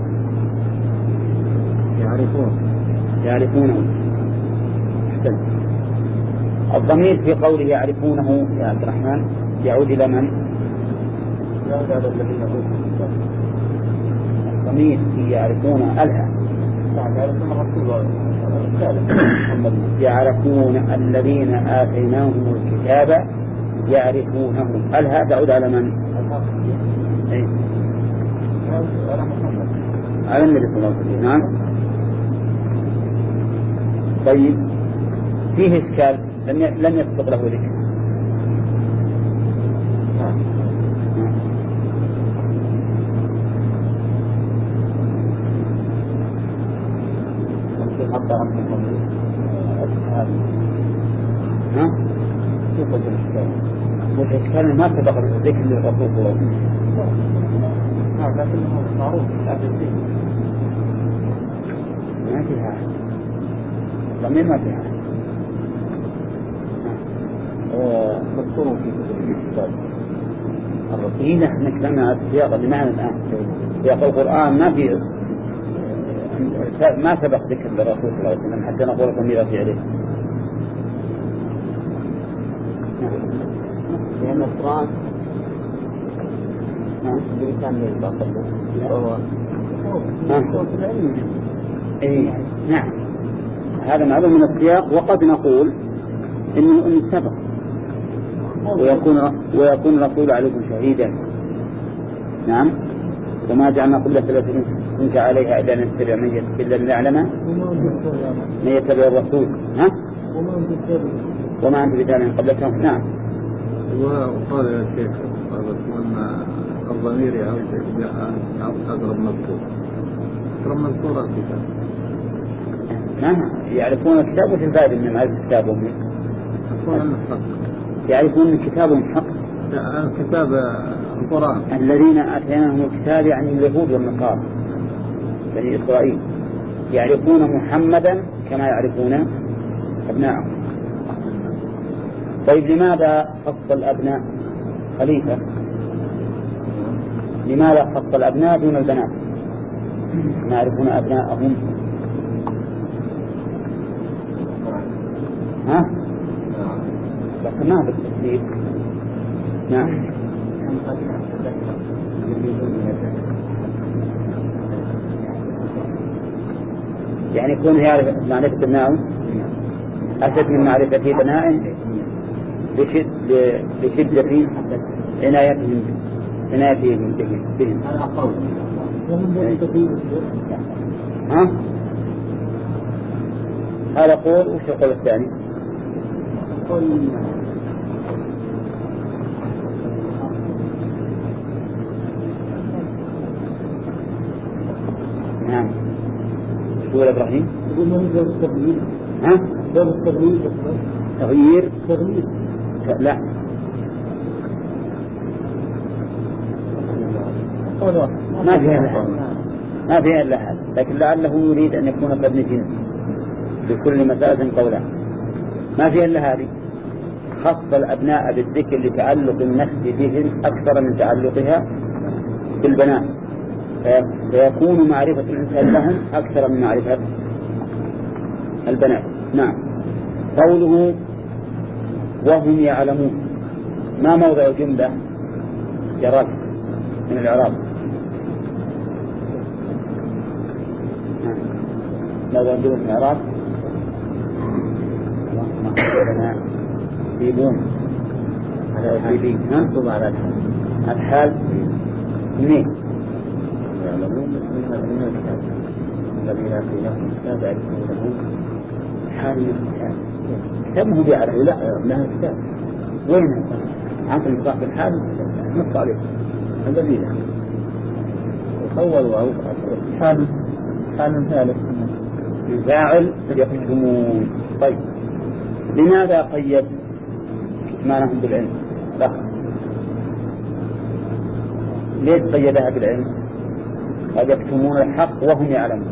يعرفون يعرفونه. أحسن. الضمير في قوله يعرفونه يا عبد الرحمن يعود إلى من؟ يعود على الذين أوتوا الكتاب. الضمير في يعرفون ألها يعرفون الرسول يعرفون الذين آتيناهم الكتاب يعرفونه. ألها تعود على من؟ أي. على النبي صلى الله عليه وسلم. نعم. طيب فيه إشكال لم يسبق له ذكر. ها؟ كيف الإشكال؟ والإشكال ما سبق الذكر للرسول صلى الله عليه وسلم. نعم لكنه معروف في أهل الدين. ما فيها ضمير ما فيها مذكور في كتب الكتاب. الرسول نحن نتكلم عن السياق بمعنى الآن سياق القرآن ما في ما سبق ذكر للرسول صلى الله عليه وسلم حتى نقول ضمير في عليه. لأن القرآن بلسان الباطل هو إيه نعم هذا معلوم من السياق. وقد نقول إنه إن سبق ويكون ويكون الرسول عليكم شهيدا. نعم. وما جعلنا قبلة ثلاثين كنت عليها إلا أن نتبع من إلا أن نعلم من يتبع الرسول. ها؟ وما أنت بتابع قبلتهم. نعم. وقال يا شيخ أن الضمير يعود إلى أقرب مذكور. أقرب مذكور الكتاب. نعم يعرفون الكتاب وش الفائدة من معرفة كتابهم؟ يعرفون من كتابهم حق. كتاب القرآن. الذين آتيناهم الكتاب يعني اليهود والنصارى بني إسرائيل يعرفون محمدا كما يعرفون أبناءهم. طيب لماذا خص الأبناء خليفة؟ لماذا خص الأبناء دون البنات؟ ما يعرفون أبناءهم. ها؟ لكن ما بالتسليم. نعم. يعني يكون يعرف معرفة ابنائه أشد من معرفة بنائه بشدة عنايتهم عنايتهم بهم. ها؟ هذا قول وش القول الثاني؟ نعم. شو إبراهيم؟ ها؟ تغيير؟ تغيير؟ لا. ما فيها إلا ما فيها إلا هذا، لكن لعله يريد أن يكون قد نجن بكل مسألة قولا. ما فيها إلا هذه. خص الأبناء بالذكر لتعلق النفس بهم أكثر من تعلقها بالبنات، فيكون معرفة الإنسان لهم أكثر من معرفة البنات. نعم. قوله وهم يعلمون ما موضع جملة جرات من الإعراب؟ لا تنزل المعراج لنا يبون على الحال ننصب على الحال الحال منين؟ يعلمون من هذا الكتاب الذين آتيناهم الكتاب يعرفونه حال من الكتاب كتاب هو بيعرف لا لها كتاب وين عن المصباح الحال نص عليه الذين يخول أو حال حال ثالث الفاعل يقيمون. طيب لماذا قيد كتمانهم بالعلم؟ لا ليش قيدها بالعلم؟ قد يكتمون الحق وهم يعلمون.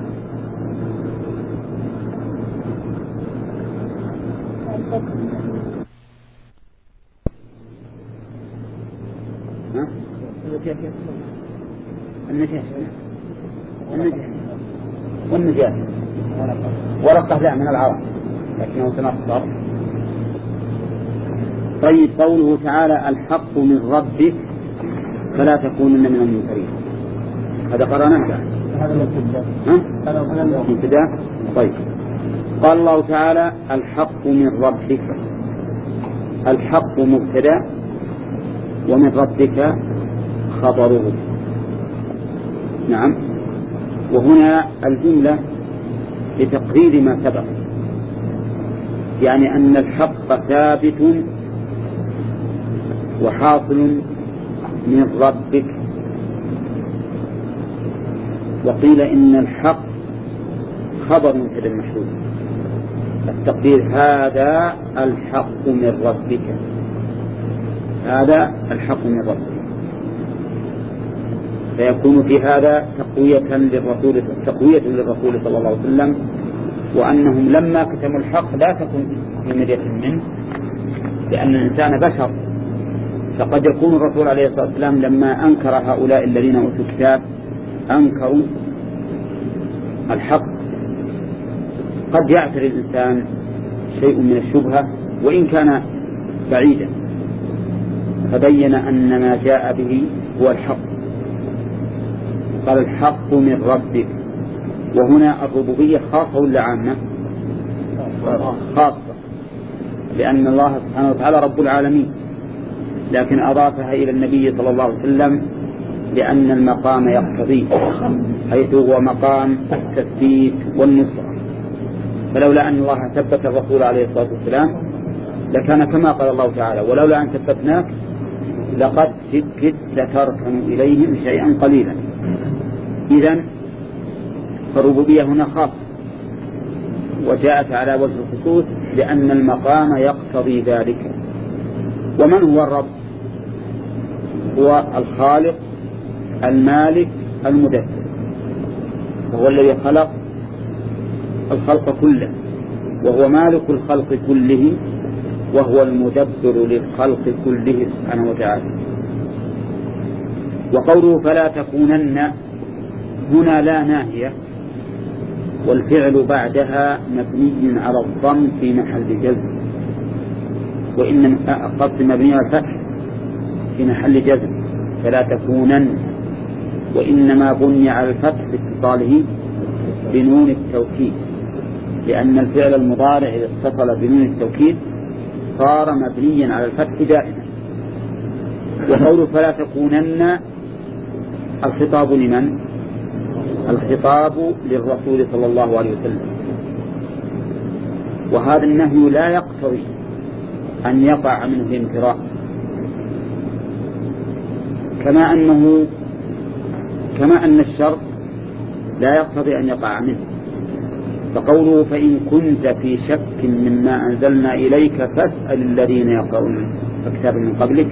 ها؟ النجاة النجاة والنجاة ورقة لا من العرب لكنه تنصر. طيب قوله تعالى الحق من ربك فلا تكونن من الممترين هذا قرأناه هذا الابتداء هذا الابتداء. طيب قال الله تعالى الحق من ربك الحق مبتدأ ومن ربك خبره. نعم وهنا الجملة لتقرير ما سبق يعني أن الحق ثابت وحاصل من ربك. وقيل إن الحق خبر مبتدأ محذوف التقدير هذا الحق من ربك هذا الحق من ربك فيكون في هذا تقوية للرسول تقوية للرسول صلى الله عليه وسلم وأنهم لما كتموا الحق لا تكون في مرية منه لأن الإنسان بشر فقد يكون الرسول عليه الصلاة والسلام لما أنكر هؤلاء الذين أوتوا الكتاب أنكروا الحق قد يعتري الإنسان شيء من الشبهة وإن كان بعيدا فبين أن ما جاء به هو الحق. قال الحق من ربك وهنا الربوبية خاصة ولا عامة؟ خاصة لأن الله سبحانه وتعالى رب العالمين لكن أضافها إلى النبي صلى الله عليه وسلم لأن المقام يقتضي حيث هو مقام التثبيت والنصرة فلولا أن الله ثبت الرسول عليه الصلاة والسلام لكان كما قال الله تعالى ولولا أن ثبتناك لقد كدت لتركن إليهم شيئا قليلا. إذن فالربوبية هنا خاصة وجاءت على وجه الخصوص لأن المقام يقتضي ذلك. ومن هو الرب؟ هو الخالق المالك المدبر وهو الذي خلق الخلق كله وهو مالك الخلق كله وهو المدبر للخلق كله سبحانه وتعالى. وقوله فلا تكونن هنا لا ناهية والفعل بعدها مبني على الضم في محل جزم وإن قصد مبني على الفتح في محل جزم فلا تكونن وإنما بني على الفتح باتصاله بنون التوكيد لأن الفعل المضارع إذا اتصل بنون التوكيد صار مبنيا على الفتح دائما. وقوله فلا تكونن الخطاب لمن؟ الخطاب للرسول صلى الله عليه وسلم وهذا النهي لا يقتضي أن يقع منه الامتراء كما أنه كما أن الشرط لا يقتضي أن يقع منه. فقوله فإن كنت في شك مما أنزلنا إليك فاسأل الذين يقرؤون الكتاب من قبلك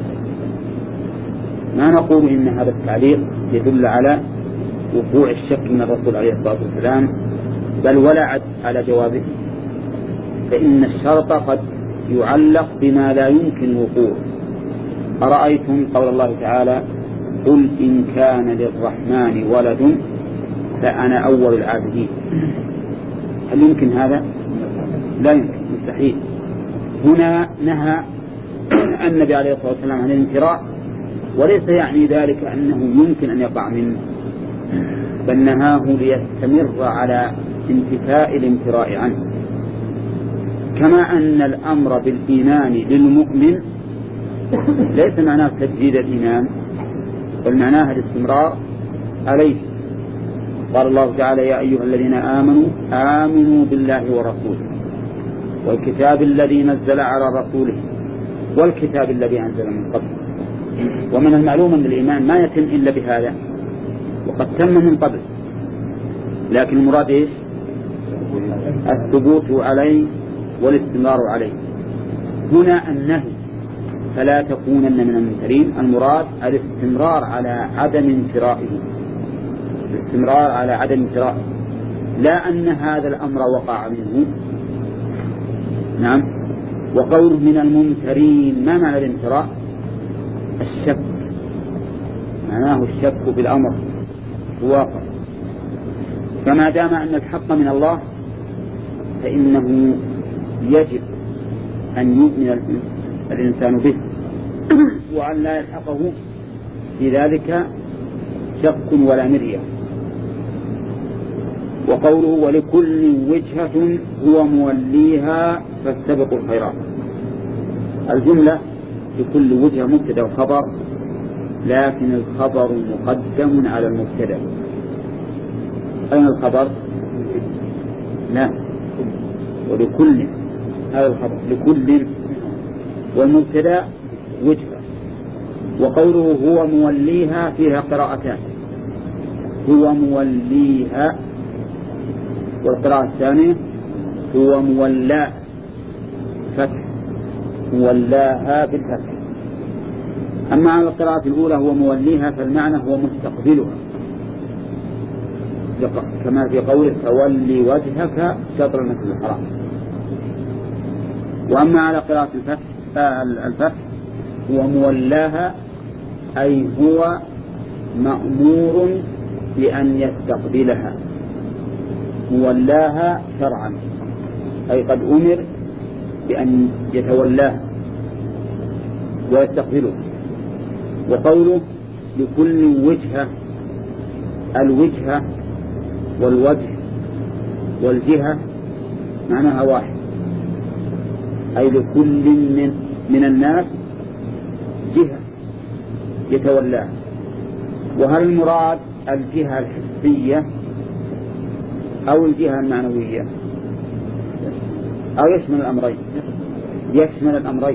ما نقول إن هذا التعليق يدل على وقوع الشك من الرسول عليه الصلاة والسلام بل ولا على جوابه فإن الشرط قد يعلق بما لا يمكن وقوعه. أرأيتم قول الله تعالى قل إن كان للرحمن ولد فأنا أول العابدين هل يمكن هذا؟ لا يمكن مستحيل. هنا نهى النبي عليه الصلاة والسلام عن الامتراء وليس يعني ذلك أنه يمكن أن يقع منه بل نهاه ليستمر على انتفاء الامتراء عنه، كما أن الأمر بالإيمان للمؤمن ليس معناه تجديد الإيمان، بل معناه الاستمرار عليه. قال الله تعالى: يا أيها الذين آمنوا آمنوا بالله ورسوله والكتاب الذي نزل على رسوله والكتاب الذي أنزل من قبل. ومن المعلوم أن الإيمان ما يتم إلا بهذا، وقد تم من قبل، لكن المراد إيش؟ الثبوت عليه والاستمرار عليه. هنا النهي فلا تكونن من الممترين، المراد الاستمرار على عدم امترائه، الاستمرار على عدم امترائه، لا أن هذا الأمر وقع منه. نعم. وقوله من الممترين، ما معنى الامتراء؟ الشك، معناه الشك بالأمر واقع. فما دام أن الحق من الله فإنه يجب أن يؤمن الإنسان به، وأن لا يلحقه في ذلك شك ولا مرية. وقوله: ولكل وجهة هو موليها فاستبقوا الخيرات. الجملة لكل وجهة مبتدأ وخبر، لكن الخبر مقدم على المبتدأ. أين الخبر؟ لا، ولكل، هذا الخبر لكل، والمبتدأ وجهة. وقوله هو موليها فيها قراءتان، هو موليها، والقراءة الثانية هو مولاه فتح، مولاها بالفتح. أما على القراءة الأولى هو موليها فالمعنى هو مستقبلها، كما في قوله: فولي وجهك شطر المسجد الحرام. وأما على قراءة الفتح الفتح هو مولاها، أي هو مأمور بأن يستقبلها، مولاها شرعا، أي قد أمر بأن يتولاها ويستقبله. وقوله لكل وجهة، الوجهة والوجه والجهة معناها واحد، أي لكل من, من الناس جهة يتولاها. وهل المراد الجهة الحسية أو الجهة المعنوية، أو يشمل الأمرين؟ يشمل الأمرين.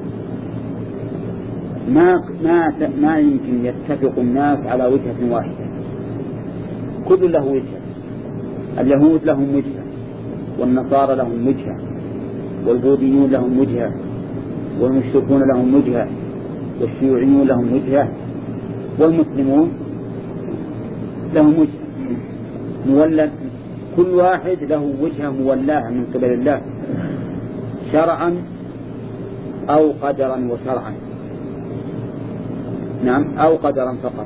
ما ما ما يمكن يتفق الناس على وجهة واحدة، كل له وجهة. اليهود لهم وجهة، والنصارى لهم وجهة، والبوذيون لهم وجهة، والمشركون لهم وجهة، والشيوعيون لهم وجهة، والمسلمون لهم وجهة مولى. كل واحد له وجهة مولاها من قبل الله شرعا أو قدرا وشرعا. نعم، أو قدرا فقط.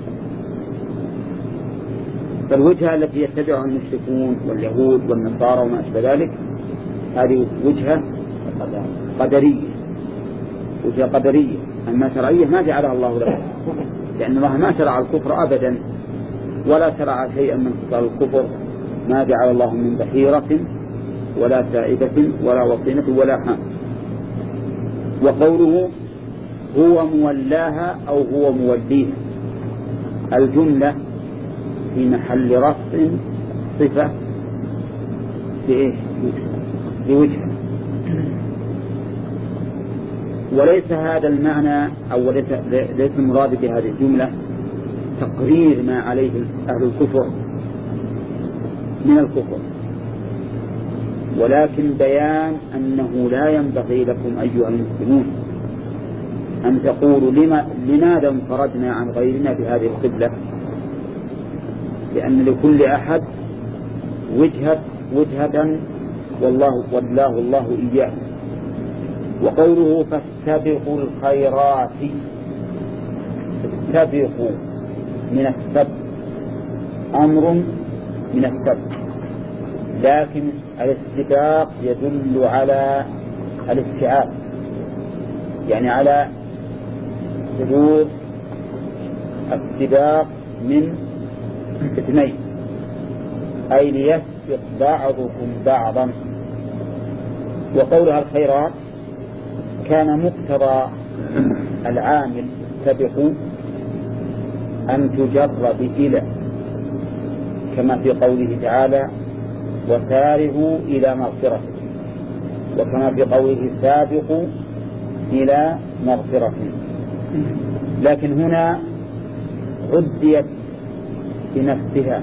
فالوجهة التي يتبعها المشركون واليهود والنصارى وما أشبه ذلك هذه وجهة قدرية، وجهة قدرية. أما شرعية ما جعلها الله له، لأن الله ما شرع الكفر أبدا، ولا شرع شيئا من خصال الكفر، ما جعل الله من بحيرة ولا سائبة ولا وصينة ولا حام. وقوله هو مولاها أو هو موليها، الجملة في محل رفع صفة بإيش؟ بوجهه. وليس هذا المعنى أو ليس, ليس المراد بهذه الجملة تقرير ما عليه أهل الكفر من الكفر، ولكن بيان أنه لا ينبغي لكم أيها المسلمون أن تقولوا لما لماذا انفردنا عن غيرنا بهذه القبلة، لأن لكل أحد وجهة وجهة والله والله الله إياه. وقوله فاستبقوا الخيرات، استبقوا من السبق، أمر من السبق، لكن الاستباق يدل على الاستيعاب، يعني على حدوث السباق من اثنين، أي يسبق بعضكم بعضا. وقولها الخيرات كان مقتضى العامل سبق أن تجر بإلى، كما في قوله تعالى وسارعوا إلى مغفرة، وكما في قوله سابقوا إلى مغفرة. لكن هنا عديت بنفسها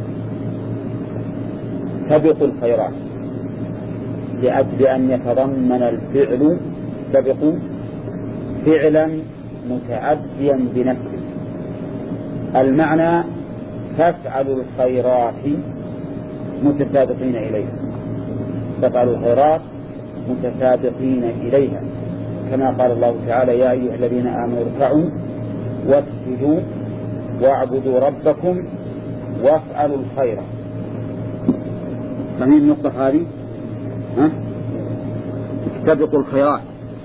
سبقوا الخيرات لأجل أن يتضمن الفعل سبقوا فعلا متعديا بنفسه. المعنى تفعلوا الخيرات متسابقين إليها، تفعلوا الخيرات متسابقين إليها، كما قال الله تعالى يا أيها الذين آمنوا اركعوا واسجدوا واعبدوا ربكم وافعلوا الخير. فهي النقطة هذه ها؟ استبقوا الخيرات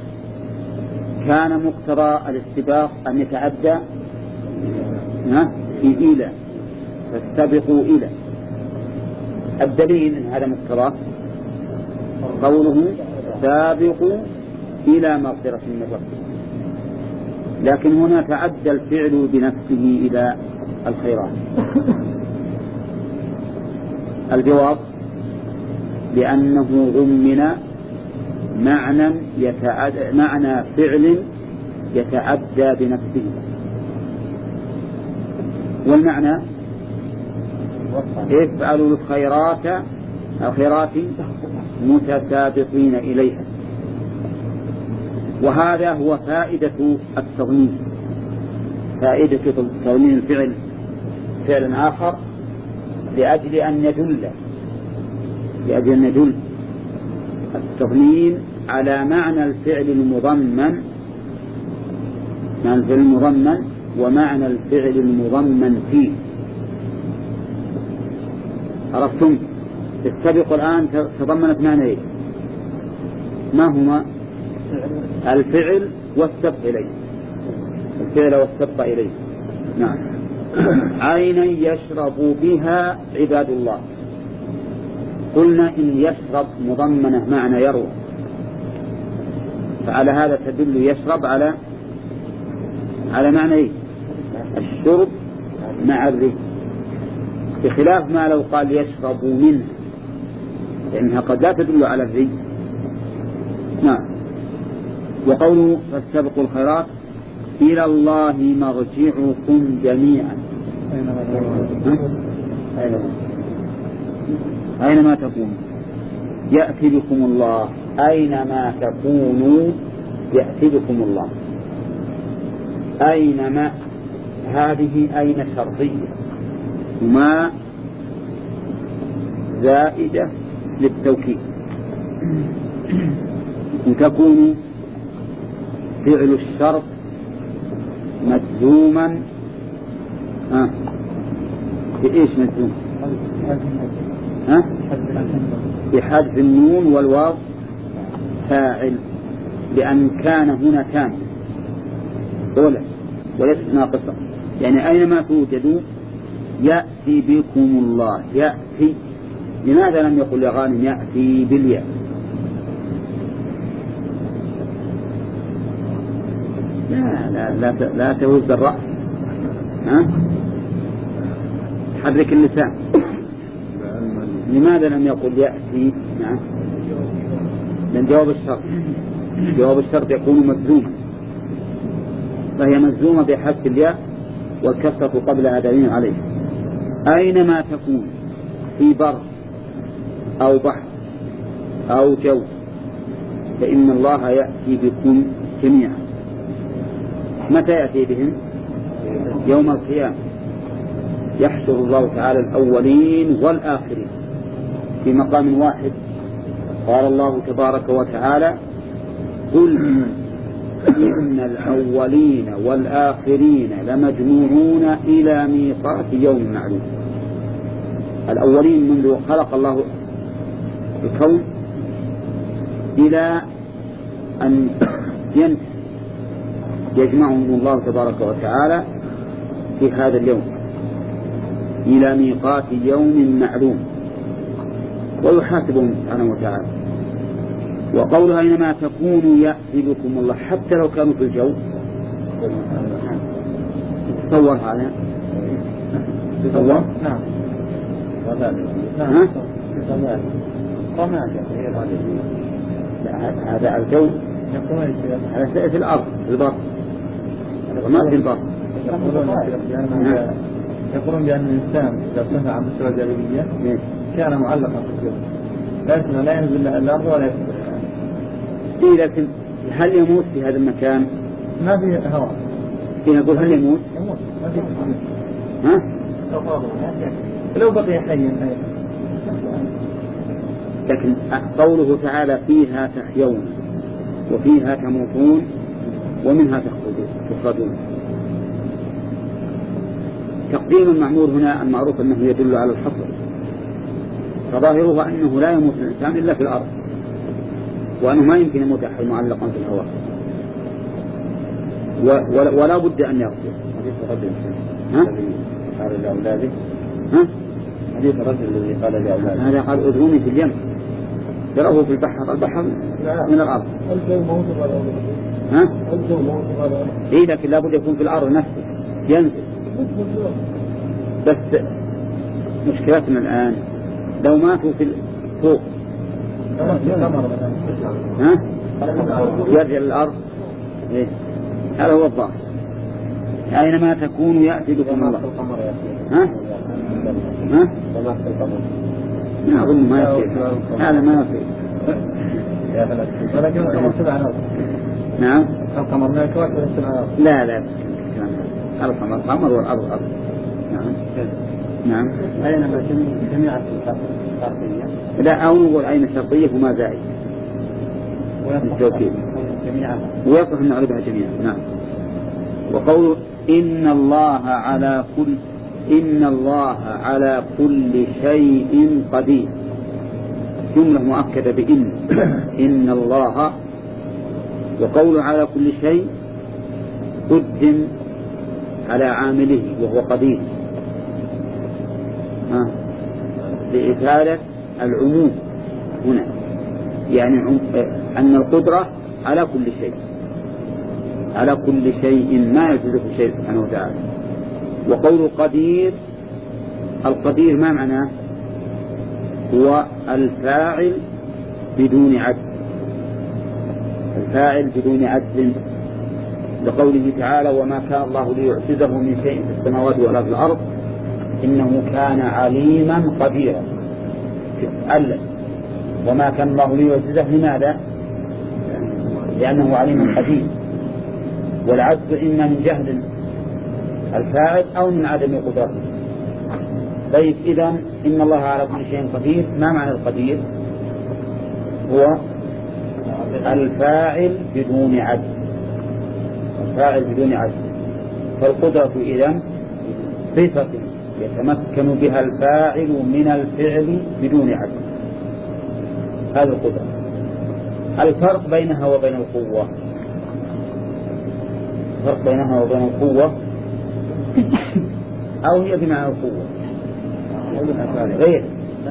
كان مقتضى الاستباق أن يتعدى ها؟ في إلى، فاستبقوا إلى. الدليل أن هذا مقتضى قوله سابقوا إلى مغفرة من ربكم، لكن هنا تعدى الفعل بنفسه إلى الخيرات. الجواب لأنه ضمن معنى يتعدى معنى فعل يتعدى بنفسه، والمعنى افعلوا الخيرات الخيرات متسابقين إليها. وهذا هو فائدة التضمين، فائدة تضمين الفعل فعل آخر لأجل أن يدل لأجل أن يدل التضمين على معنى الفعل المضمن، معنى الفعل المضمن ومعنى الفعل المضمن فيه. عرفتم؟ السابق الآن تضمنت معنى ما هما؟ الفعل والسبق إليه، الفعل والسبق إليه. نعم. عينا يشرب بها عباد الله. قلنا إن يشرب مضمنة معنى يروى، فعلى هذا تدل يشرب على على معنى إيه؟ الشرب مع الري، بخلاف ما لو قال يشرب منه، لأنها قد لا تدل على الري. نعم. وقوله فاستبقوا الخيرات إلى الله مرجعكم جميعا. أينما تكونوا يأتي بكم الله، أينما تكونوا يأتي بكم الله. أينما هذه أين شرطية وما زائدة للتوكيد، وتكون فعل الشرط مجزوما ها بإيش مجزوم؟ ها؟ بحذف النون والواو فاعل، لأن كان هنا كان أولا وليست ناقصة، يعني أينما توجدوا يأتي بكم الله. يأتي، لماذا لم يقل يا غانم يأتي بالياء؟ لا لا لا لا تهز الرأس، ها؟ تحرك اللسان. لماذا لم يقل يأتي؟ نعم، لأن جواب الشرط جواب الشرط يكون مجزوما، فهي مجزومة بحذف الياء والكسرة قبلها دليل عليه. أينما تكون في بر أو بحر أو جو فإن الله يأتي بكم جميعا. متى يأتي بهم؟ يوم القيامة يحشر الله تعالى الأولين والآخرين في مقام واحد. قال الله تبارك وتعالى قل إن الأولين والآخرين لمجموعون إلى ميقات يوم معلوم. الأولين منذ خلق الله الكون إلى أن ينتهي يجمعهم الله تبارك وتعالى في هذا اليوم إلى ميقات يوم معلوم. ويحاسبهم سبحانه وتعالى. وقولها أينما تكونوا يأتي بكم الله حتى لو كانوا في الجو. تصور هذا؟ تصور؟ نعم. ها؟ هذا الجو هذا في الأرض في البر وما في البر. يقولون بأن الإنسان إذا ارتفع عن مستوى الجاذبية كان معلقا في الجو، لكنه لا ينزل إلى الأرض ولا يكبر. إيه لكن هل يموت في هذا المكان؟ ما في هواء. فينا نقول هل يموت؟ يموت ما في تكبير. ها؟ لو بقي حيا. لكن قوله تعالى فيها تحيون وفيها تموتون ومنها تخرجون. تقديم المعمول هنا المعروف أنه يدل على الحصر، فظاهره أنه لا يموت الإنسان إلا في الأرض، وأنه ما يمكن يموت أحد معلقا في الهواء، ولا بد أن يغفر. حديث الرجل ها؟ قال لأولاده. ها؟ حديث الرجل الذي قال لأولاده. هذا قال أدروني في اليم، تراه في البحر، البحر من الأرض. الجو موت على ها؟ الجو موت على إيه لكن لا بد يكون في الأرض نفسه ينزل. بس مشكلتنا الآن لو ماتوا في فوق ها؟ يرجع للأرض. إيه؟ هذا هو الظاهر. أينما تكونوا يأتي بكم الله. ها؟ ها؟ ما أظن ما يصير هذا ما يصير. ولكن القمر سبع نار. نعم. القمر من الكواكب السبع نار. لا لا القمر القمر والأرض الأرض. نعم. نعم. أينما جميعا الشرطية. لا أو نقول أين الشرطية وما زائد. التوكيد. جميعا. ويصح أن نعرفها جميعا. نعم. وقول إن الله على كل إن الله على كل شيء قدير، جملة مؤكدة بإن إن الله. وقول على كل شيء قدم على عامله وهو قدير لإفادة العموم هنا، يعني أن القدرة على كل شيء على كل شيء ما يجوز شيء سبحانه وتعالى. وقول قدير، القدير ما معناه؟ هو الفاعل بدون عدل، الفاعل بدون عدل، لقوله تعالى وما كان الله ليعجزه من شيء في السماوات ولا في الأرض إنه كان عليما قديرا. تتألم وما كان الله ليعجزه، لماذا؟ لأنه عليم قدير، والعجز إما من جهل الفاعل أو من عدم قدرته. طيب إذن إن الله على كل شيء قدير، ما معنى القدير؟ هو الفاعل بدون عجز، الفاعل بدون عجز. فالقدرة إذن صفة يتمكن بها الفاعل من الفعل بدون عجز، هذه القدرة. الفرق بينها وبين القوة، الفرق بينها وبين القوة أو هي بمعنى القوة غير.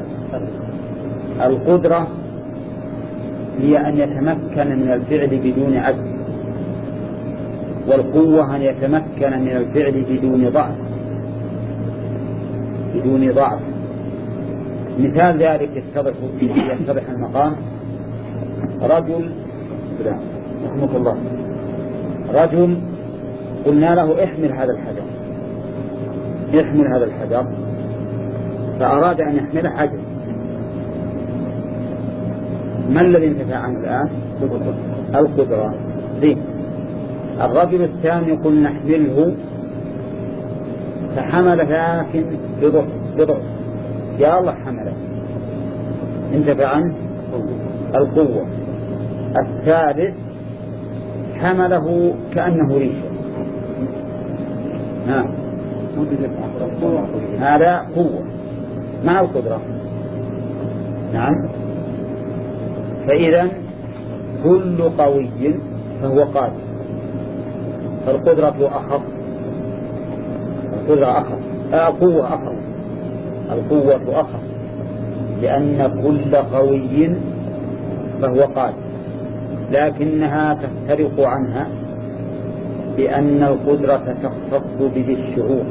القدرة هي أن يتمكن من الفعل بدون عجز، والقوة أن يتمكن من الفعل بدون ضعف بدون ضعف. مثال ذلك يتضح يتضح المقام. رجل رحمه الله، رجل قلنا له احمل هذا الحجر، احمل هذا الحجر، فأراد أن يحمله حجر. ما الذي انتفع عنه الآن؟ القدرة. ذي الرجل الثاني قلنا نحمله فحمل، لكن بضعف بضعف يا الله حمله، انتفع عنه القوة. الثالث حمله كأنه ريشة، ها هذا قوة مع القدرة. نعم. فإذا كل قوي فهو قادر، فالقدرة أخف، القدرة أخف، آه قوة أخف، القوة أخف. لأن كل قوي فهو قادر، لكنها تفترق عنها بأن القدرة تختص بذي الشعور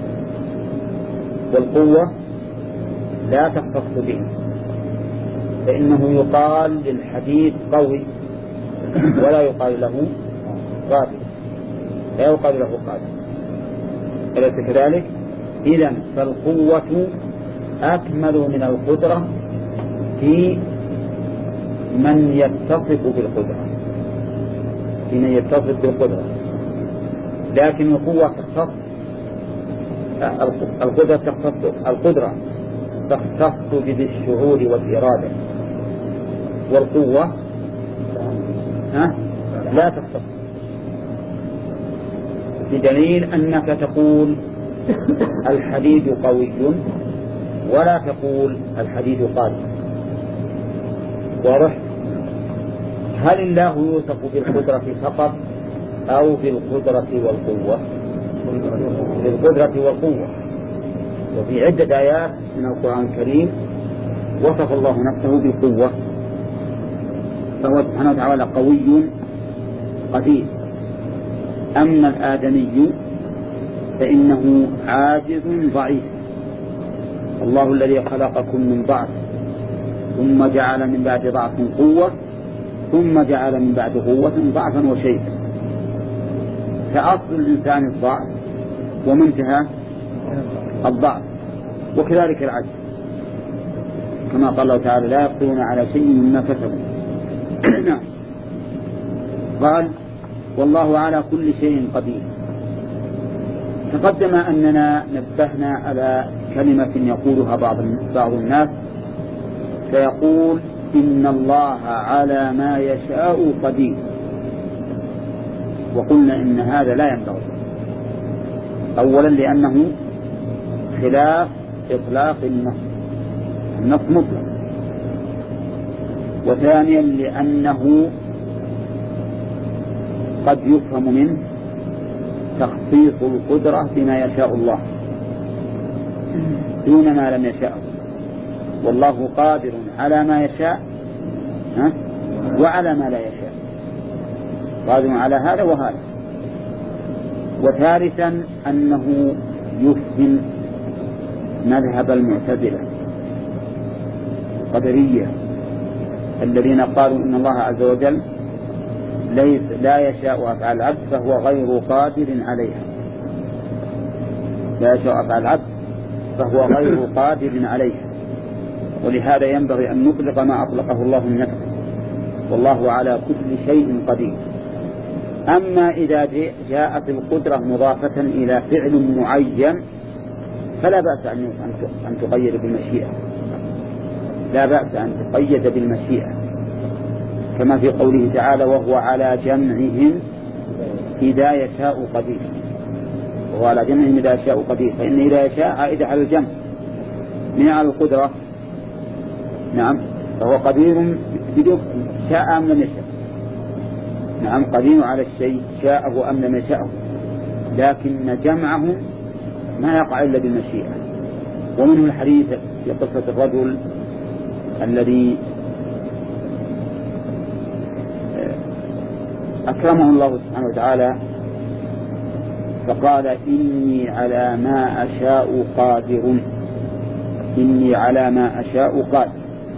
والقوة لا تختص به، فإنه يقال للحديد قوي ولا يقال له قادر، لا يقال له قادر. أليس كذلك؟ إذن فالقوة أكمل من القدرة في من يتصف بالقدرة في من يتصف بالقدرة لكن القوة تختص القدرة تختص القدرة تختص بذي الشعور والإرادة، والقوة ها لا تختص، بدليل أنك تقول الحديد قوي ولا تقول الحديد قادر. واضح؟ هل الله يوصف بالقدرة فقط أو بالقدرة والقوة؟ بالقدرة والقوة. وفي عدة آيات من القرآن الكريم وصف الله نفسه بالقوة، فهو سبحانه وتعالى قوي قدير. أما الآدمي فإنه عاجز ضعيف. الله الذي خلقكم من ضعف ثم جعل من بعد ضعف قوة ثم جعل من بعد قوة ضعفا وشيبا، فأصل الإنسان الضعف ومنتهى الضعف، وكذلك العجز، كما قال الله تعالى لا يقدرون على شيء مما كسبوا. نعم. قال والله على كل شيء قدير. تقدم أننا نبهنا على كلمة يقولها بعض بعض الناس، فيقول إن الله على ما يشاء قدير، وقلنا إن هذا لا ينبغي. أولا لأنه خلاف إطلاق النص، النص مطلق. وثانيا لأنه قد يفهم منه تخصيص القدرة بما يشاء الله دون ما لم يشاء، والله قادر على ما يشاء وعلى ما لا يشاء، قادر على هذا وهذا. وثالثا أنه يفهم مذهب المعتزلة القدرية الذين قالوا إن الله عز وجل ليس لا يشاء أفعال العبد فهو غير قادر عليها، لا يشاء أفعال العبد فهو غير قادر عليها، ولهذا ينبغي أن نطلق ما أطلقه الله من نفسه، والله على كل شيء قدير. أما إذا جاءت القدرة مضافة إلى فعل معين فلا بأس أن تقيد بالمشيئة، لا بأس أن تقيد بالمشيئة، كما في قوله تعالى وهو على جمعهم إذا يشاء قدير، وهو على جمعهم إذا يشاء قدير، فإن إذا يشاء عائد على الجمع من على القدرة. نعم، فهو قدير بدون شاء أم لم يشاء. نعم، قدير على الشيء شاءه أم لم يشاءه، لكن جمعه ما يقع إلا بالمشيئة. ومنه الحديث في قصة الرجل الذي أكرمه الله سبحانه وتعالى فقال إني على ما أشاء قادر، إني على ما أشاء قادر،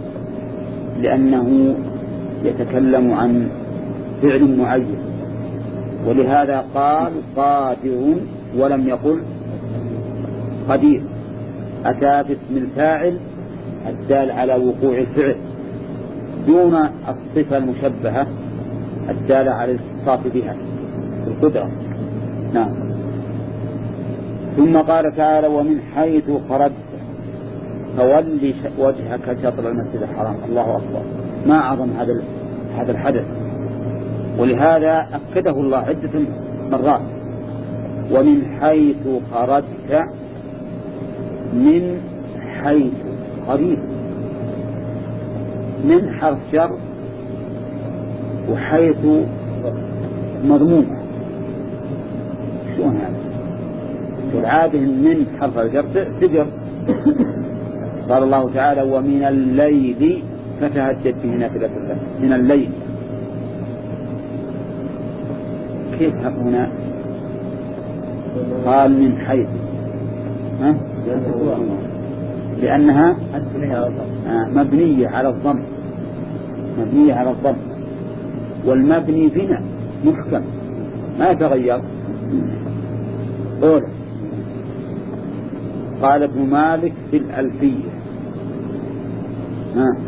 لأنه يتكلم عن فعل معين، ولهذا قال قادر ولم يقل قدير، أتى باسم الفاعل الدال على وقوع الفعل دون الصفة المشبهة الدالة على الاتصاف بها القدرة. نعم. ثم قال تعالى ومن حيث خرجت فول وجهك شطر المسجد الحرام. الله أكبر، ما أعظم هذا هذا الحدث، ولهذا أكده الله عدة مرات ومن حيث خرجت، من حيث قريب، من حرف جر وحيث مضمومة. شلون هذا؟ والعادة من حرف الجر تجر قال الله تعالى ومن الليل فتهجد به نافلة لك من الليل. كيف هنا قال من حيث ها؟ لأنها مبنية على الضم مبنية على الضم والمبني بنا محكم ما يتغير. قول قال ابن مالك في الألفية ها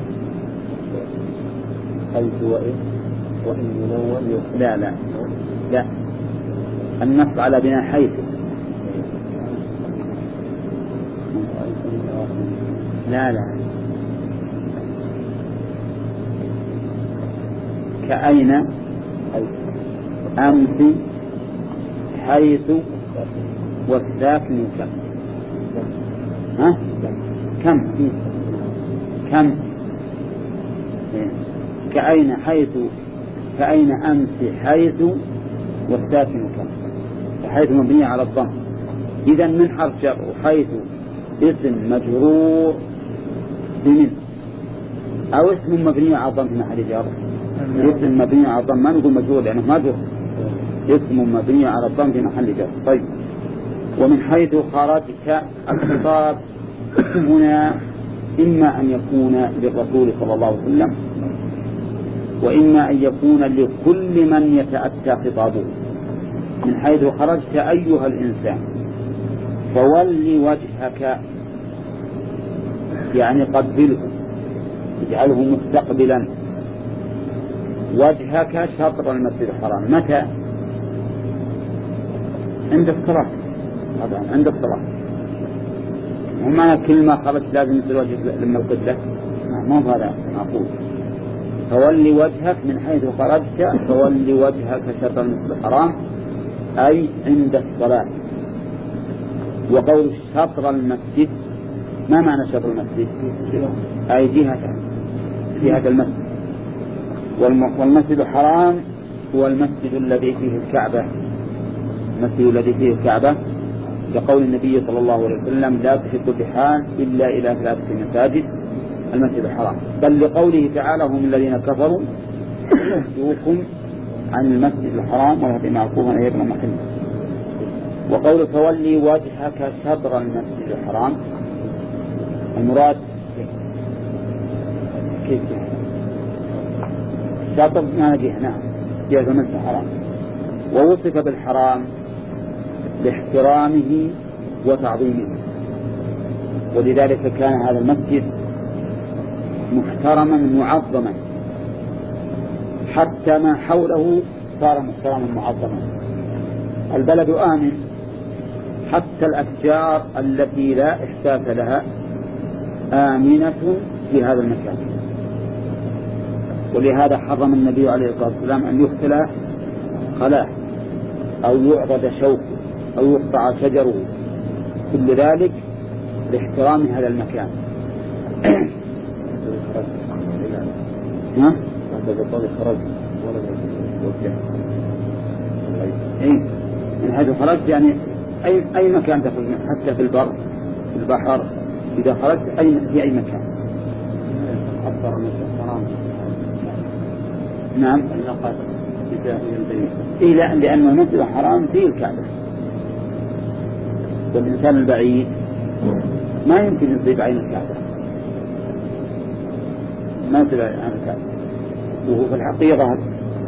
حيث وإن وإن ينون لا لا لا النص على بناء حيث لا لا كأين أمس حيث والساكن كم ها كم كم كأين حيث كأين أمس حيث والساكن كم حيث مبنية على الضم. إذا من حرف جر وحيث اسم مجرور بمن أو اسم مبني على الضم في محل جر اسم مبني على الضم ما نقول مجرور لأنه ما جر اسم مبني على الضم في محل جر. طيب ومن حيث خرجت الخطاب هنا إما أن يكون للرسول صلى الله عليه وسلم وإما أن يكون لكل من يتأتى خطابه. من حيث خرجت أيها الإنسان فول وجهك يعني قبله اجعله مستقبلا وجهك شطر المسجد الحرام. متى؟ عند الصلاة طبعا عند الصلاة وما كل ما خرجت لازم يصير وجهك لما القبلة ما هو هذا معقول. فول وجهك من حيث خرجت فول وجهك شطر المسجد الحرام أي عند الصلاة. وقول شطر المسجد ما معنى شطر المسجد؟ أي جهة جهة المسجد. والمسجد الحرام هو المسجد الذي فيه الكعبة المسجد الذي فيه الكعبة كقول النبي صلى الله عليه وسلم لا تحب بحال إلا إلى ثلاثة مساجد المسجد الحرام. بل لقوله تعالى هم الذين كفروا يصدوكم عن المسجد الحرام ويهدي معكوفا أن يبنى محله. وقول فولي وجهك شطر المسجد الحرام المراد كيف شطر ما جهة نعم جهة المسجد الحرام. ووصف بالحرام لاحترامه وتعظيمه ولذلك كان هذا المسجد محترما معظما حتى ما حوله صار محترما معظما. البلد آمن حتى الأشجار التي لا إحساس لها آمنة في هذا المكان. ولهذا حرم النبي عليه الصلاة والسلام أن يقتل خلاه أو يعضد شوكه أو يقطع شجره كل ذلك لاحترام هذا المكان. ها؟ خرج إيه من حيث خرجت يعني أي أي مكان تخرج حتى في البر في البحر إذا خرجت أي في أي مكان. أكثر من الحرام نعم النقل إيه لا لأن المسجد الحرام فيه الكعبة والإنسان البعيد ما يمكن يصيب عين الكعبة ما يصيب عين الكعبة. وهو في الحقيقة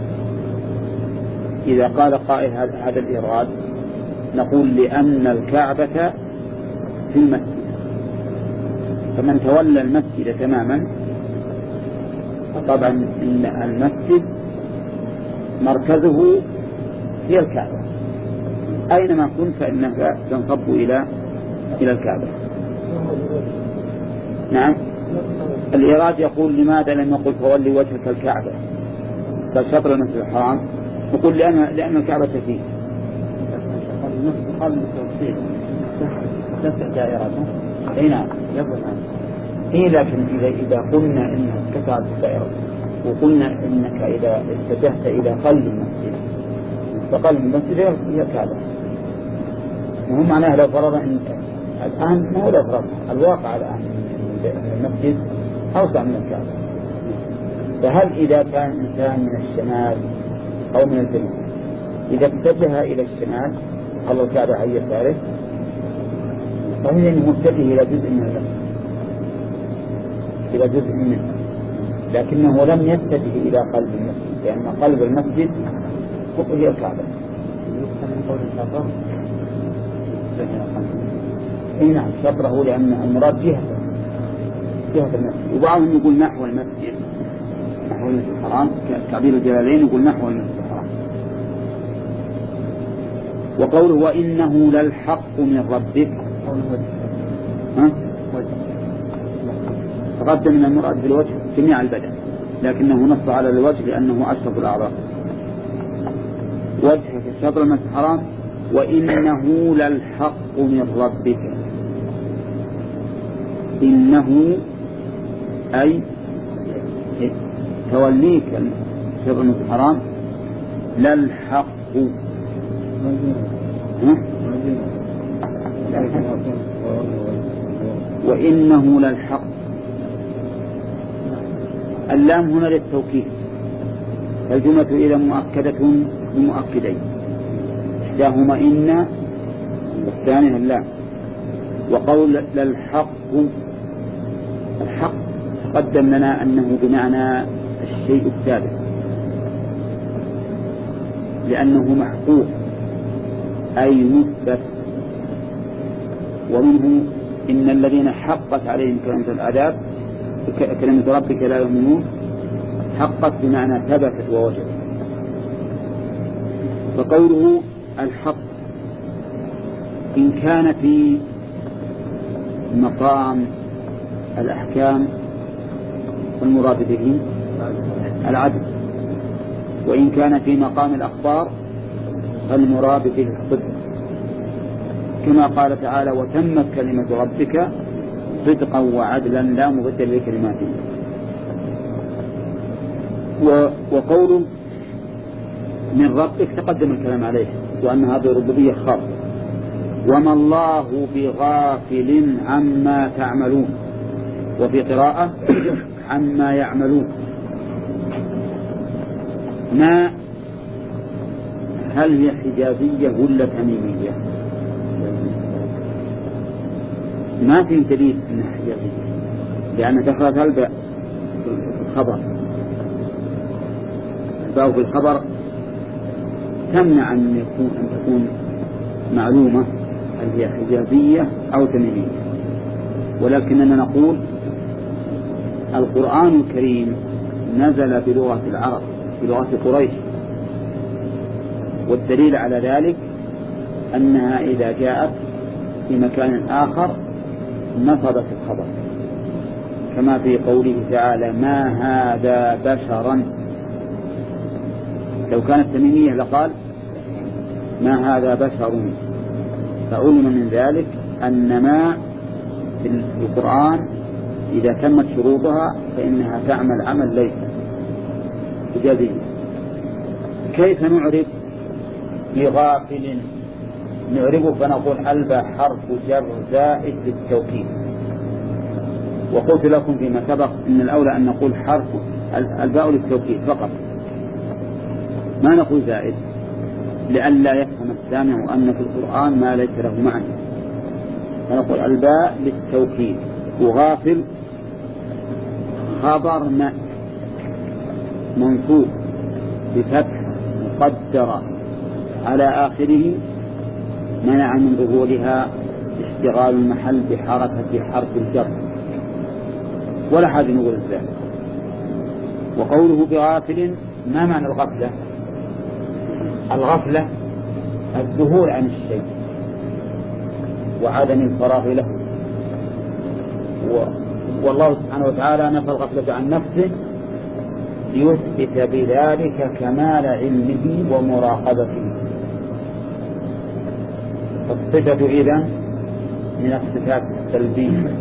إذا قال قائل هذا الإيراد نقول لأن الكعبة في المسجد فمن تولى المسجد تماما فطبعا إن المسجد مركزه هي الكعبة أينما كنت فإنك تنصب إلى إلى الكعبة. نعم الإيراد يقول لماذا لم يقل فولي وجهك الكعبة بل شطر المسجد الحرام؟ يقول لأن لأن الكعبة فيه قال التوصيل تسع دائرته اي نعم يظهر اي لكن اذا اذا قلنا انها اتسعت الدائره وقلنا انك اذا اتجهت الى قلب المسجد فقلب المسجد هي الكعبه. وهم معناها لو فرض ان الان ما هو لو فرض الواقع الان المسجد أوسع من الكعبة. فهل إذا كان إنسان من الشمال أو من الجنوب إذا اتجه إلى الشمال خلوا الكعبة على يساره فهي متجه إلى جزء من المسجد إلى جزء منه، لكنه لم يتجه إلى قلب المسجد لأن قلب المسجد هي الكعبة. اي نعم شطره لأن المراد جهة جهة المسجد، وبعضهم يقول نحو المسجد نحو المسجد الحرام كتعبير الجلالين يقول نحو المسجد الحرام. وقوله وإنه للحق من ربك ها؟ تقدم من المراد بالوجه جميع البدن لكنه نص على الوجه لأنه أشرف الأعضاء. وجه في شطر المسجد الحرام وإنه للحق من ربك. إنه أي توليك شطر المسجد الحرام للحق وإنه للحق. اللام هنا للتوكيد الجملة إلى مؤكدة بمؤكدين إحداهما إن والثانية اللام. وقول للحق الحق تقدم لنا أنه بمعنى الشيء الثابت لأنه محقوق أي مثبت. ومنه إن الذين حقت عليهم كلمة العذاب كلمة ربك لا يؤمنون حقت بمعنى ثبتت ووجدت. فقوله الحق إن كان في مقام الأحكام والمراد به العدل، وإن كان في مقام الأخبار فالمراد به الصدق كما قال تعالى وتمت كلمة ربك صدقا وعدلا لا مبدل لكلماته. وقوله من ربك تقدم الكلام عليه وأن هذه ربوبية خاصة. وما الله بغافل عما تعملون وفي قراءة عما يعملون. ما هل هي حجازية ولا تميمية؟ ما في دليل انها حجازية لأن دخلت الباء في الخبر. الباء في الخبر تمنع أن يكون أن تكون معلومة هل هي حجازية أو تميمية، ولكننا نقول القرآن الكريم نزل بلغة العرب بلغة قريش، والدليل على ذلك أنها إذا جاءت في مكان آخر نصبت الخبر كما في قوله تعالى ما هذا بشرا. لو كانت تميمية لقال ما هذا بشر. فعلم من ذلك أن ما في القرآن إذا تمت شروطها فإنها تعمل عمل ليس إجازي. كيف نعرف بغافل؟ نعرفه فنقول الباء حرف جر زائد للتوكيد. وقلت لكم فيما سبق إن الأولى أن نقول حرف الباء للتوكيد فقط ما نقول زائد لئلا يفهم السامع أن في القرآن ما ليس له معنى، فنقول الباء للتوكيد. وغافل خبر ما منصوب بفتح مقدرة على آخره منع من ظهورها اشتغال المحل بحركة حرف الجر ولا حاجة نقول ذلك. وقوله بغافل ما معنى الغفلة؟ الغفلة الذهول عن الشيء وعدم الفراغ له، والله سبحانه وتعالى نفى الغفلة عن نفسه ليثبت بذلك كمال علمه ومراقبته. فالصفة إذن من الصفات السلبية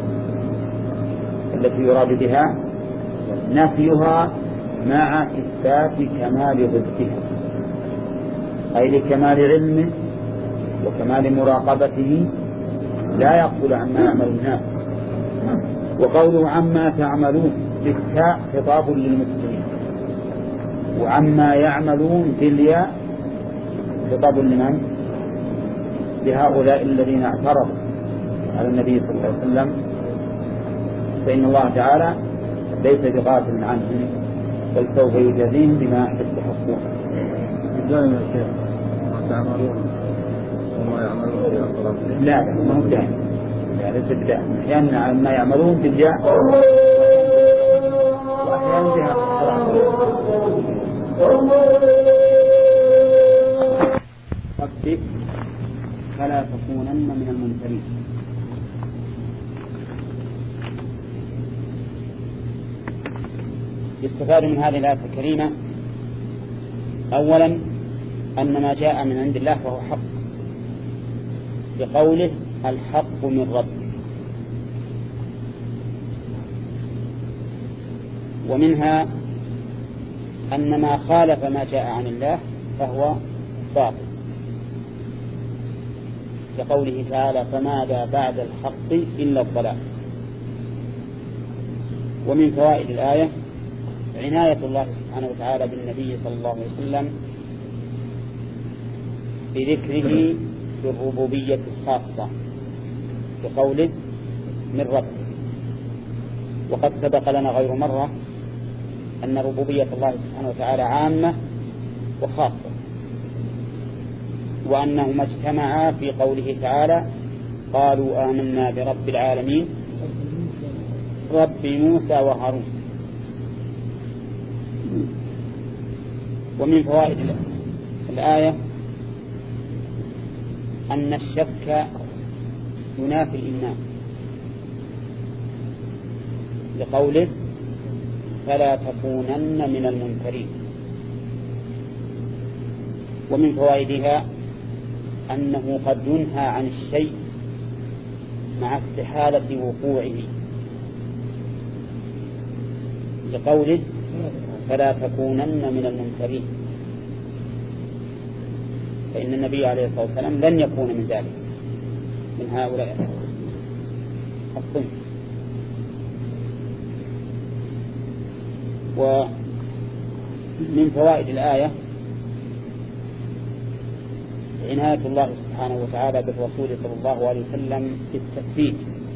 التي يراد بها نفيها مع إثبات كمال ضدها، أي لكمال علمه وكمال مراقبته لا يغفل عما يعمل الناس وقوله عما تعملون بالتاء خطاب للمسلمين، وعما يعملون بالياء خطاب لمن؟ لهؤلاء الذين اعترضوا على النبي صلى الله عليه وسلم، فإن الله تعالى ليس بغافل عنهم بل سوف يجازيهم بما يستحقون. دائما الشيخ ما تعملون وما يعملون في أطراف لا لا ما هو دائما، لا ليس بدائما، أحيانا ما يعملون بالجاء وأحيانا بها ربك فلا تكونن من الممترين. يستفاد من هذه الآية الكريمة أولا أن ما جاء من عند الله فهو حق، بقوله الحق من ربك. ومنها أن ما خالف ما جاء عن الله فهو باطل، كقوله تعالى فماذا بعد الحق إلا الضلال. ومن فوائد الآية عناية الله سبحانه وتعالى بالنبي صلى الله عليه وسلم بذكره بالربوبية الخاصة بقوله من ربك. وقد سبق لنا غير مرة أن ربوبية الله سبحانه وتعالى عامة وخاصة، وأنهما اجتمعا في قوله تعالى قالوا آمنا برب العالمين رب موسى وهارون. ومن فوائد الآية أن الشك ينافي الإيمان لقوله فلا تكونن من الممترين. ومن فوائدها أنه قد ينهى عن الشيء مع استحالة وقوعه لقوله فلا تكونن من الممترين، فإن النبي عليه الصلاة والسلام لن يكون من ذلك من هؤلاء الصنف. ومن فوائد الآية عناية الله سبحانه وتعالى بالرسول صلى الله عليه وسلم بالتثبيت،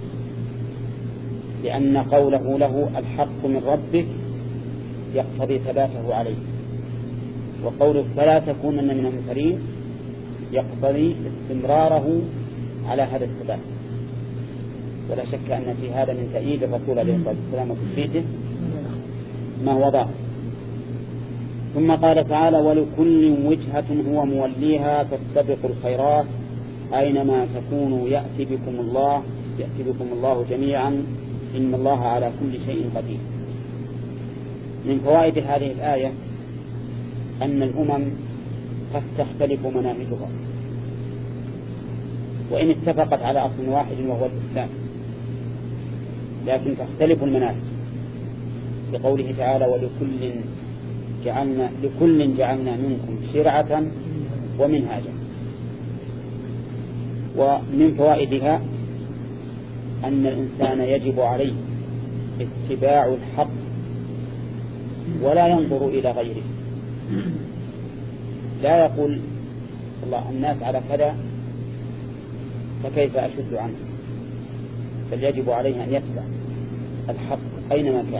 لأن قوله له الحق من ربك يقتضي ثباته عليه، وقوله فلا تكونن من الممترين يقتضي استمراره على هذا الثبات. ولا شك أن في هذا من تأييد الرسول عليه الصلاة والسلام وتثبيته ما هو ظاهر. ثم قال تعالى ولكل وجهة هو موليها فاستبقوا الخيرات أينما تكونوا يأتي بكم الله يأتي بكم الله جميعا إن الله على كل شيء قدير. من فوائد هذه الآية أن الأمم قد تختلف مناهجها وإن اتفقت على أصل واحد وهو الإسلام، لكن تختلف المناهج بقوله تعالى ولكل جعلنا لكل جعلنا منكم شرعة ومنهاجا. ومن فوائدها أن الإنسان يجب عليه اتباع الحق ولا ينظر إلى غيره، لا يقول الله الناس على كذا فكيف أشد عنه، بل يجب عليه أن يتبع الحق أينما كان،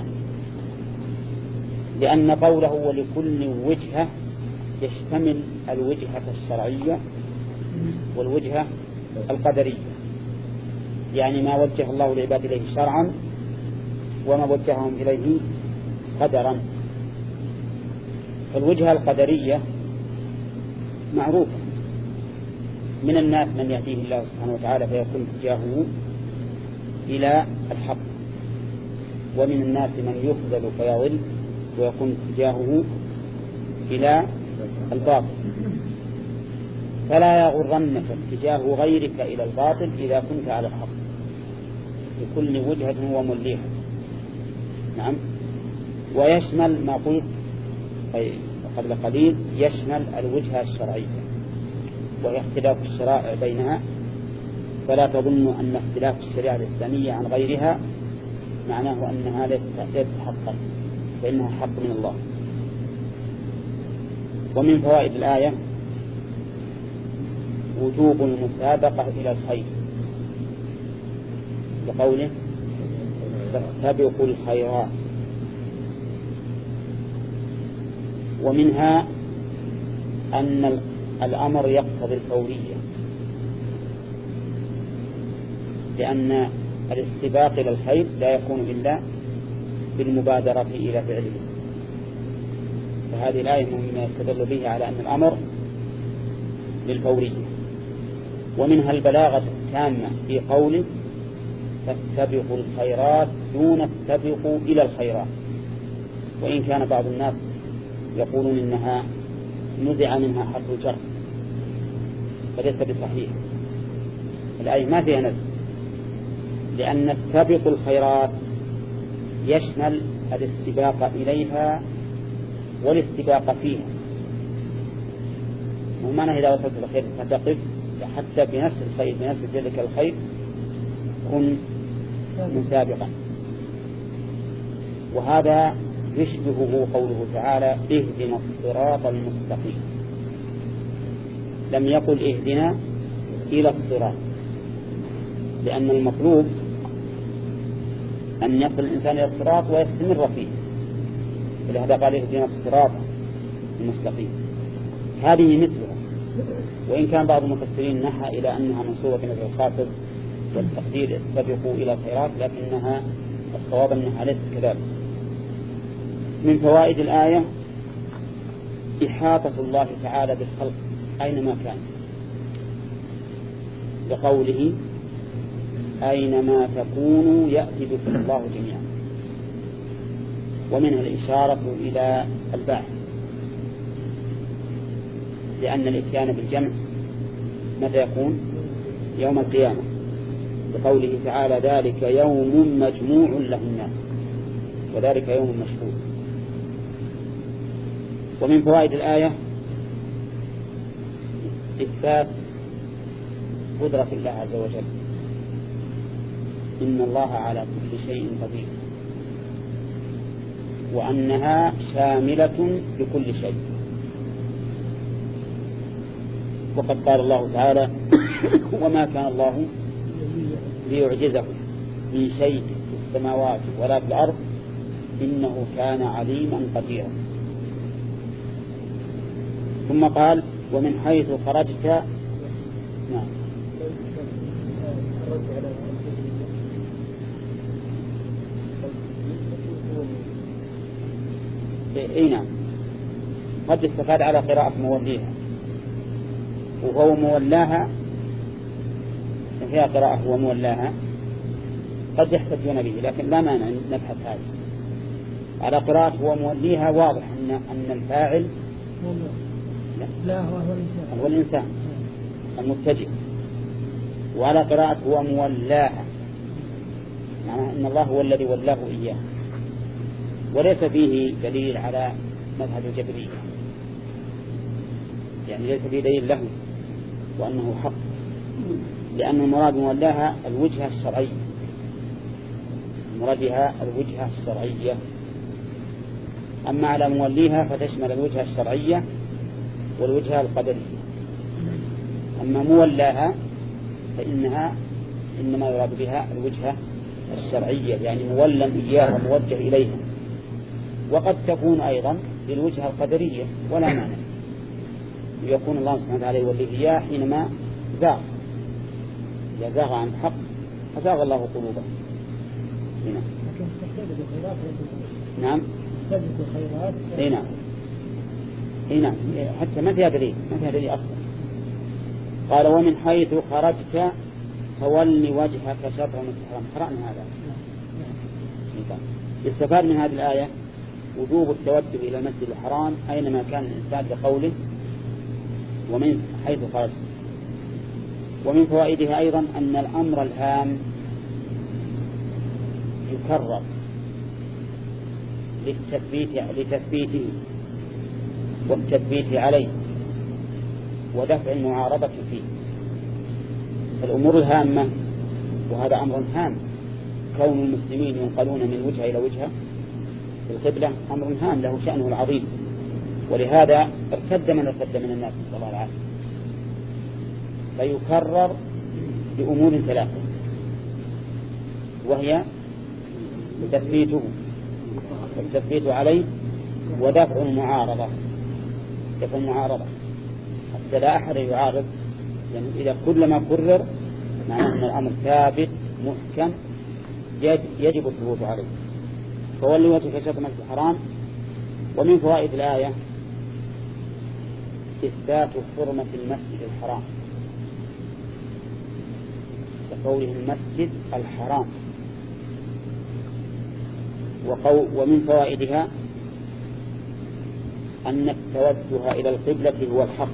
لأن قوله ولكل وجهة يشتمل الوجهة الشرعية والوجهة القدرية، يعني ما وجه الله العباد إليه شرعا وما وجههم إليه قدرا. فالوجهة القدرية معروفة، من الناس من يهديه الله سبحانه وتعالى فيكون اتجاهه إلى الحق، ومن الناس من يخذل فيضل ويكون اتجاهه إلى الباطل. فلا يغرنك اتجاه غيرك إلى الباطل إذا كنت على الحق، لكل وجهة هو موليها. نعم. ويشمل ما قلت قبل قليل يشمل الوجهة الشرعية وهي اختلاف الشرائع بينها، فلا تظن أن اختلاف الشريعة الإسلامية عن غيرها معناه أنها ليست حقا، فإنها حق من الله. ومن فوائد الآية وجوب المسابقة إلى الخير، بقوله فاستبقوا الخيرات. ومنها أن الأمر يقتضي الفورية، لأن الاستباق إلى الخير لا يكون إلا بالمبادرة إلى فعله. فهذه الآية مما يستدل به على أن الأمر للفورية. ومنها البلاغة التامة في قوله فاستبقوا الخيرات دون استبقوا إلى الخيرات، وإن كان بعض الناس يقولون إنها نزع منها حرف الجر، فليس بصحيح. الآية ما فيها نزع، لأن استبقوا الخيرات يشمل الاستباق إليها والاستباق فيها. ومعنى إذا وصلت الخير فتقف حتى بنفس الخير بنفس ذلك الخير كن مسابقا. وهذا يشبهه قوله تعالى اهدنا الصراط المستقيم، لم يقل اهدنا إلى الصراط، لأن المطلوب أن يصل الإنسان إلى الصراط ويستمر فيه، ولهذا قال اهدنا الصراط المستقيم. هذه مثلها، وإن كان بعض المفسرين نحى إلى أنها منصوبة في نزع الخاطب والتقدير استبقوا إلى الخيرات، لكنها الصواب أنها ليست كذلك. من فوائد الآية إحاطة الله تعالى بالخلق أينما كان، بقوله أينما تكونوا يأتي بكم الله جميعا. ومنها الإشارة إلى البعث، لأن الإتيان بالجمع متى يكون؟ يوم القيامة، بقوله تعالى ذلك يوم مجموع له الناس وذلك يوم مشهود. ومن فوائد الآية إثبات قدرة الله عز وجل، إن الله على كل شيء قدير، وأنها شاملة لكل شيء. وقد قال الله تعالى وما كان الله ليعجزه من شيء في السماوات ولا في الأرض إنه كان عليما قديرا. ثم قال ومن حيث خرجت. نعم اي نعم، قد استفاد على قراءة موليها، وهو مولاها فيها قراءة هو مولاها، قد يحتجون به، لكن لا مانع نبحث هذا. على قراءة هو موليها واضح أن أن الفاعل لا هو الإنسان هو الإنسان المتجه. وعلى قراءة هو مولاها، معناه أن الله هو الذي ولاه إياه، وليس فيه دليل على مذهب الجبرية، يعني ليس فيه دليل له وأنه حق، لأن المراد مولاها الوجهة الشرعية، مرادها الوجهة الشرعية. أما على موليها فتشمل الوجهة الشرعية والوجهة القدرية. أما مولاها فإنها إنما يراد بها الوجهة الشرعية، يعني مولا إياها موجه إليها، وقد تكون أيضا للوجهة القدرية ولا مانع، يكون الله سبحانه وتعالى يوليه إياه حينما زاغ، إذا زاغ عن الحق فزاغ الله قلوبه. هنا نعم اي نعم اي نعم، حتى ما فيها دليل، ما فيها دليل أصلا. قال ومن حيث خرجت فول وجهك شطر المسجد الحرام. قرأنا هذا. يستفاد من هذه الآية وجوب التوجه إلى المسجد الحرام أينما كان الإنسان، بقوله ومن حيث خرجت. ومن فوائدها أيضا أن الأمر الهام يكرر للتثبيت لتثبيته والتثبيت عليه ودفع المعارضة فيه. فالأمور الهامة، وهذا أمر هام كون المسلمين ينقلون من وجهة إلى وجهة في القبلة أمر هام له شأنه العظيم، ولهذا ارتد من ارتد من الناس صلى الله عليه وسلم. فيكرر بأمور ثلاثة، وهي تثبيته والتثبيت عليه ودفع المعارضة. دفع المعارضة حتى لا أحد يعارض، يعني إذا كلما كرر معناه أن الأمر ثابت محكم يجب الثبوت عليه. فولي وجهك شطر المسجد الحرام. ومن فوائد الآية إثبات حرمة المسجد الحرام، كقوله المسجد الحرام. ومن فوائدها أن التوجه إلى القبلة هو الحق،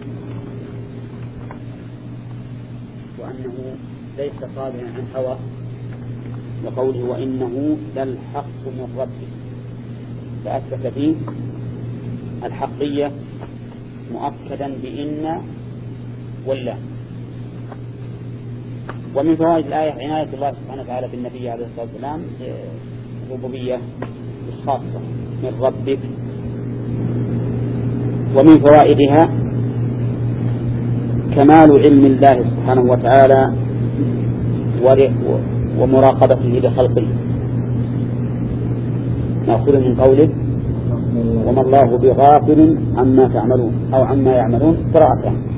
وأنه ليس صادرا عن هوى، وقوله وإنه للحق من ربك، فأثبت فيه الحقية مؤكدا بإن والله. ومن فوائد الآية عناية الله سبحانه وتعالى بالنبي عليه الصلاة والسلام، ربوبية خاصة من ربك. ومن فوائدها كمال علم الله سبحانه وتعالى ومراقبته لخلقه، نأخذ من قوله وما الله بغافل عما تعملون أو عما يعملون قراءة.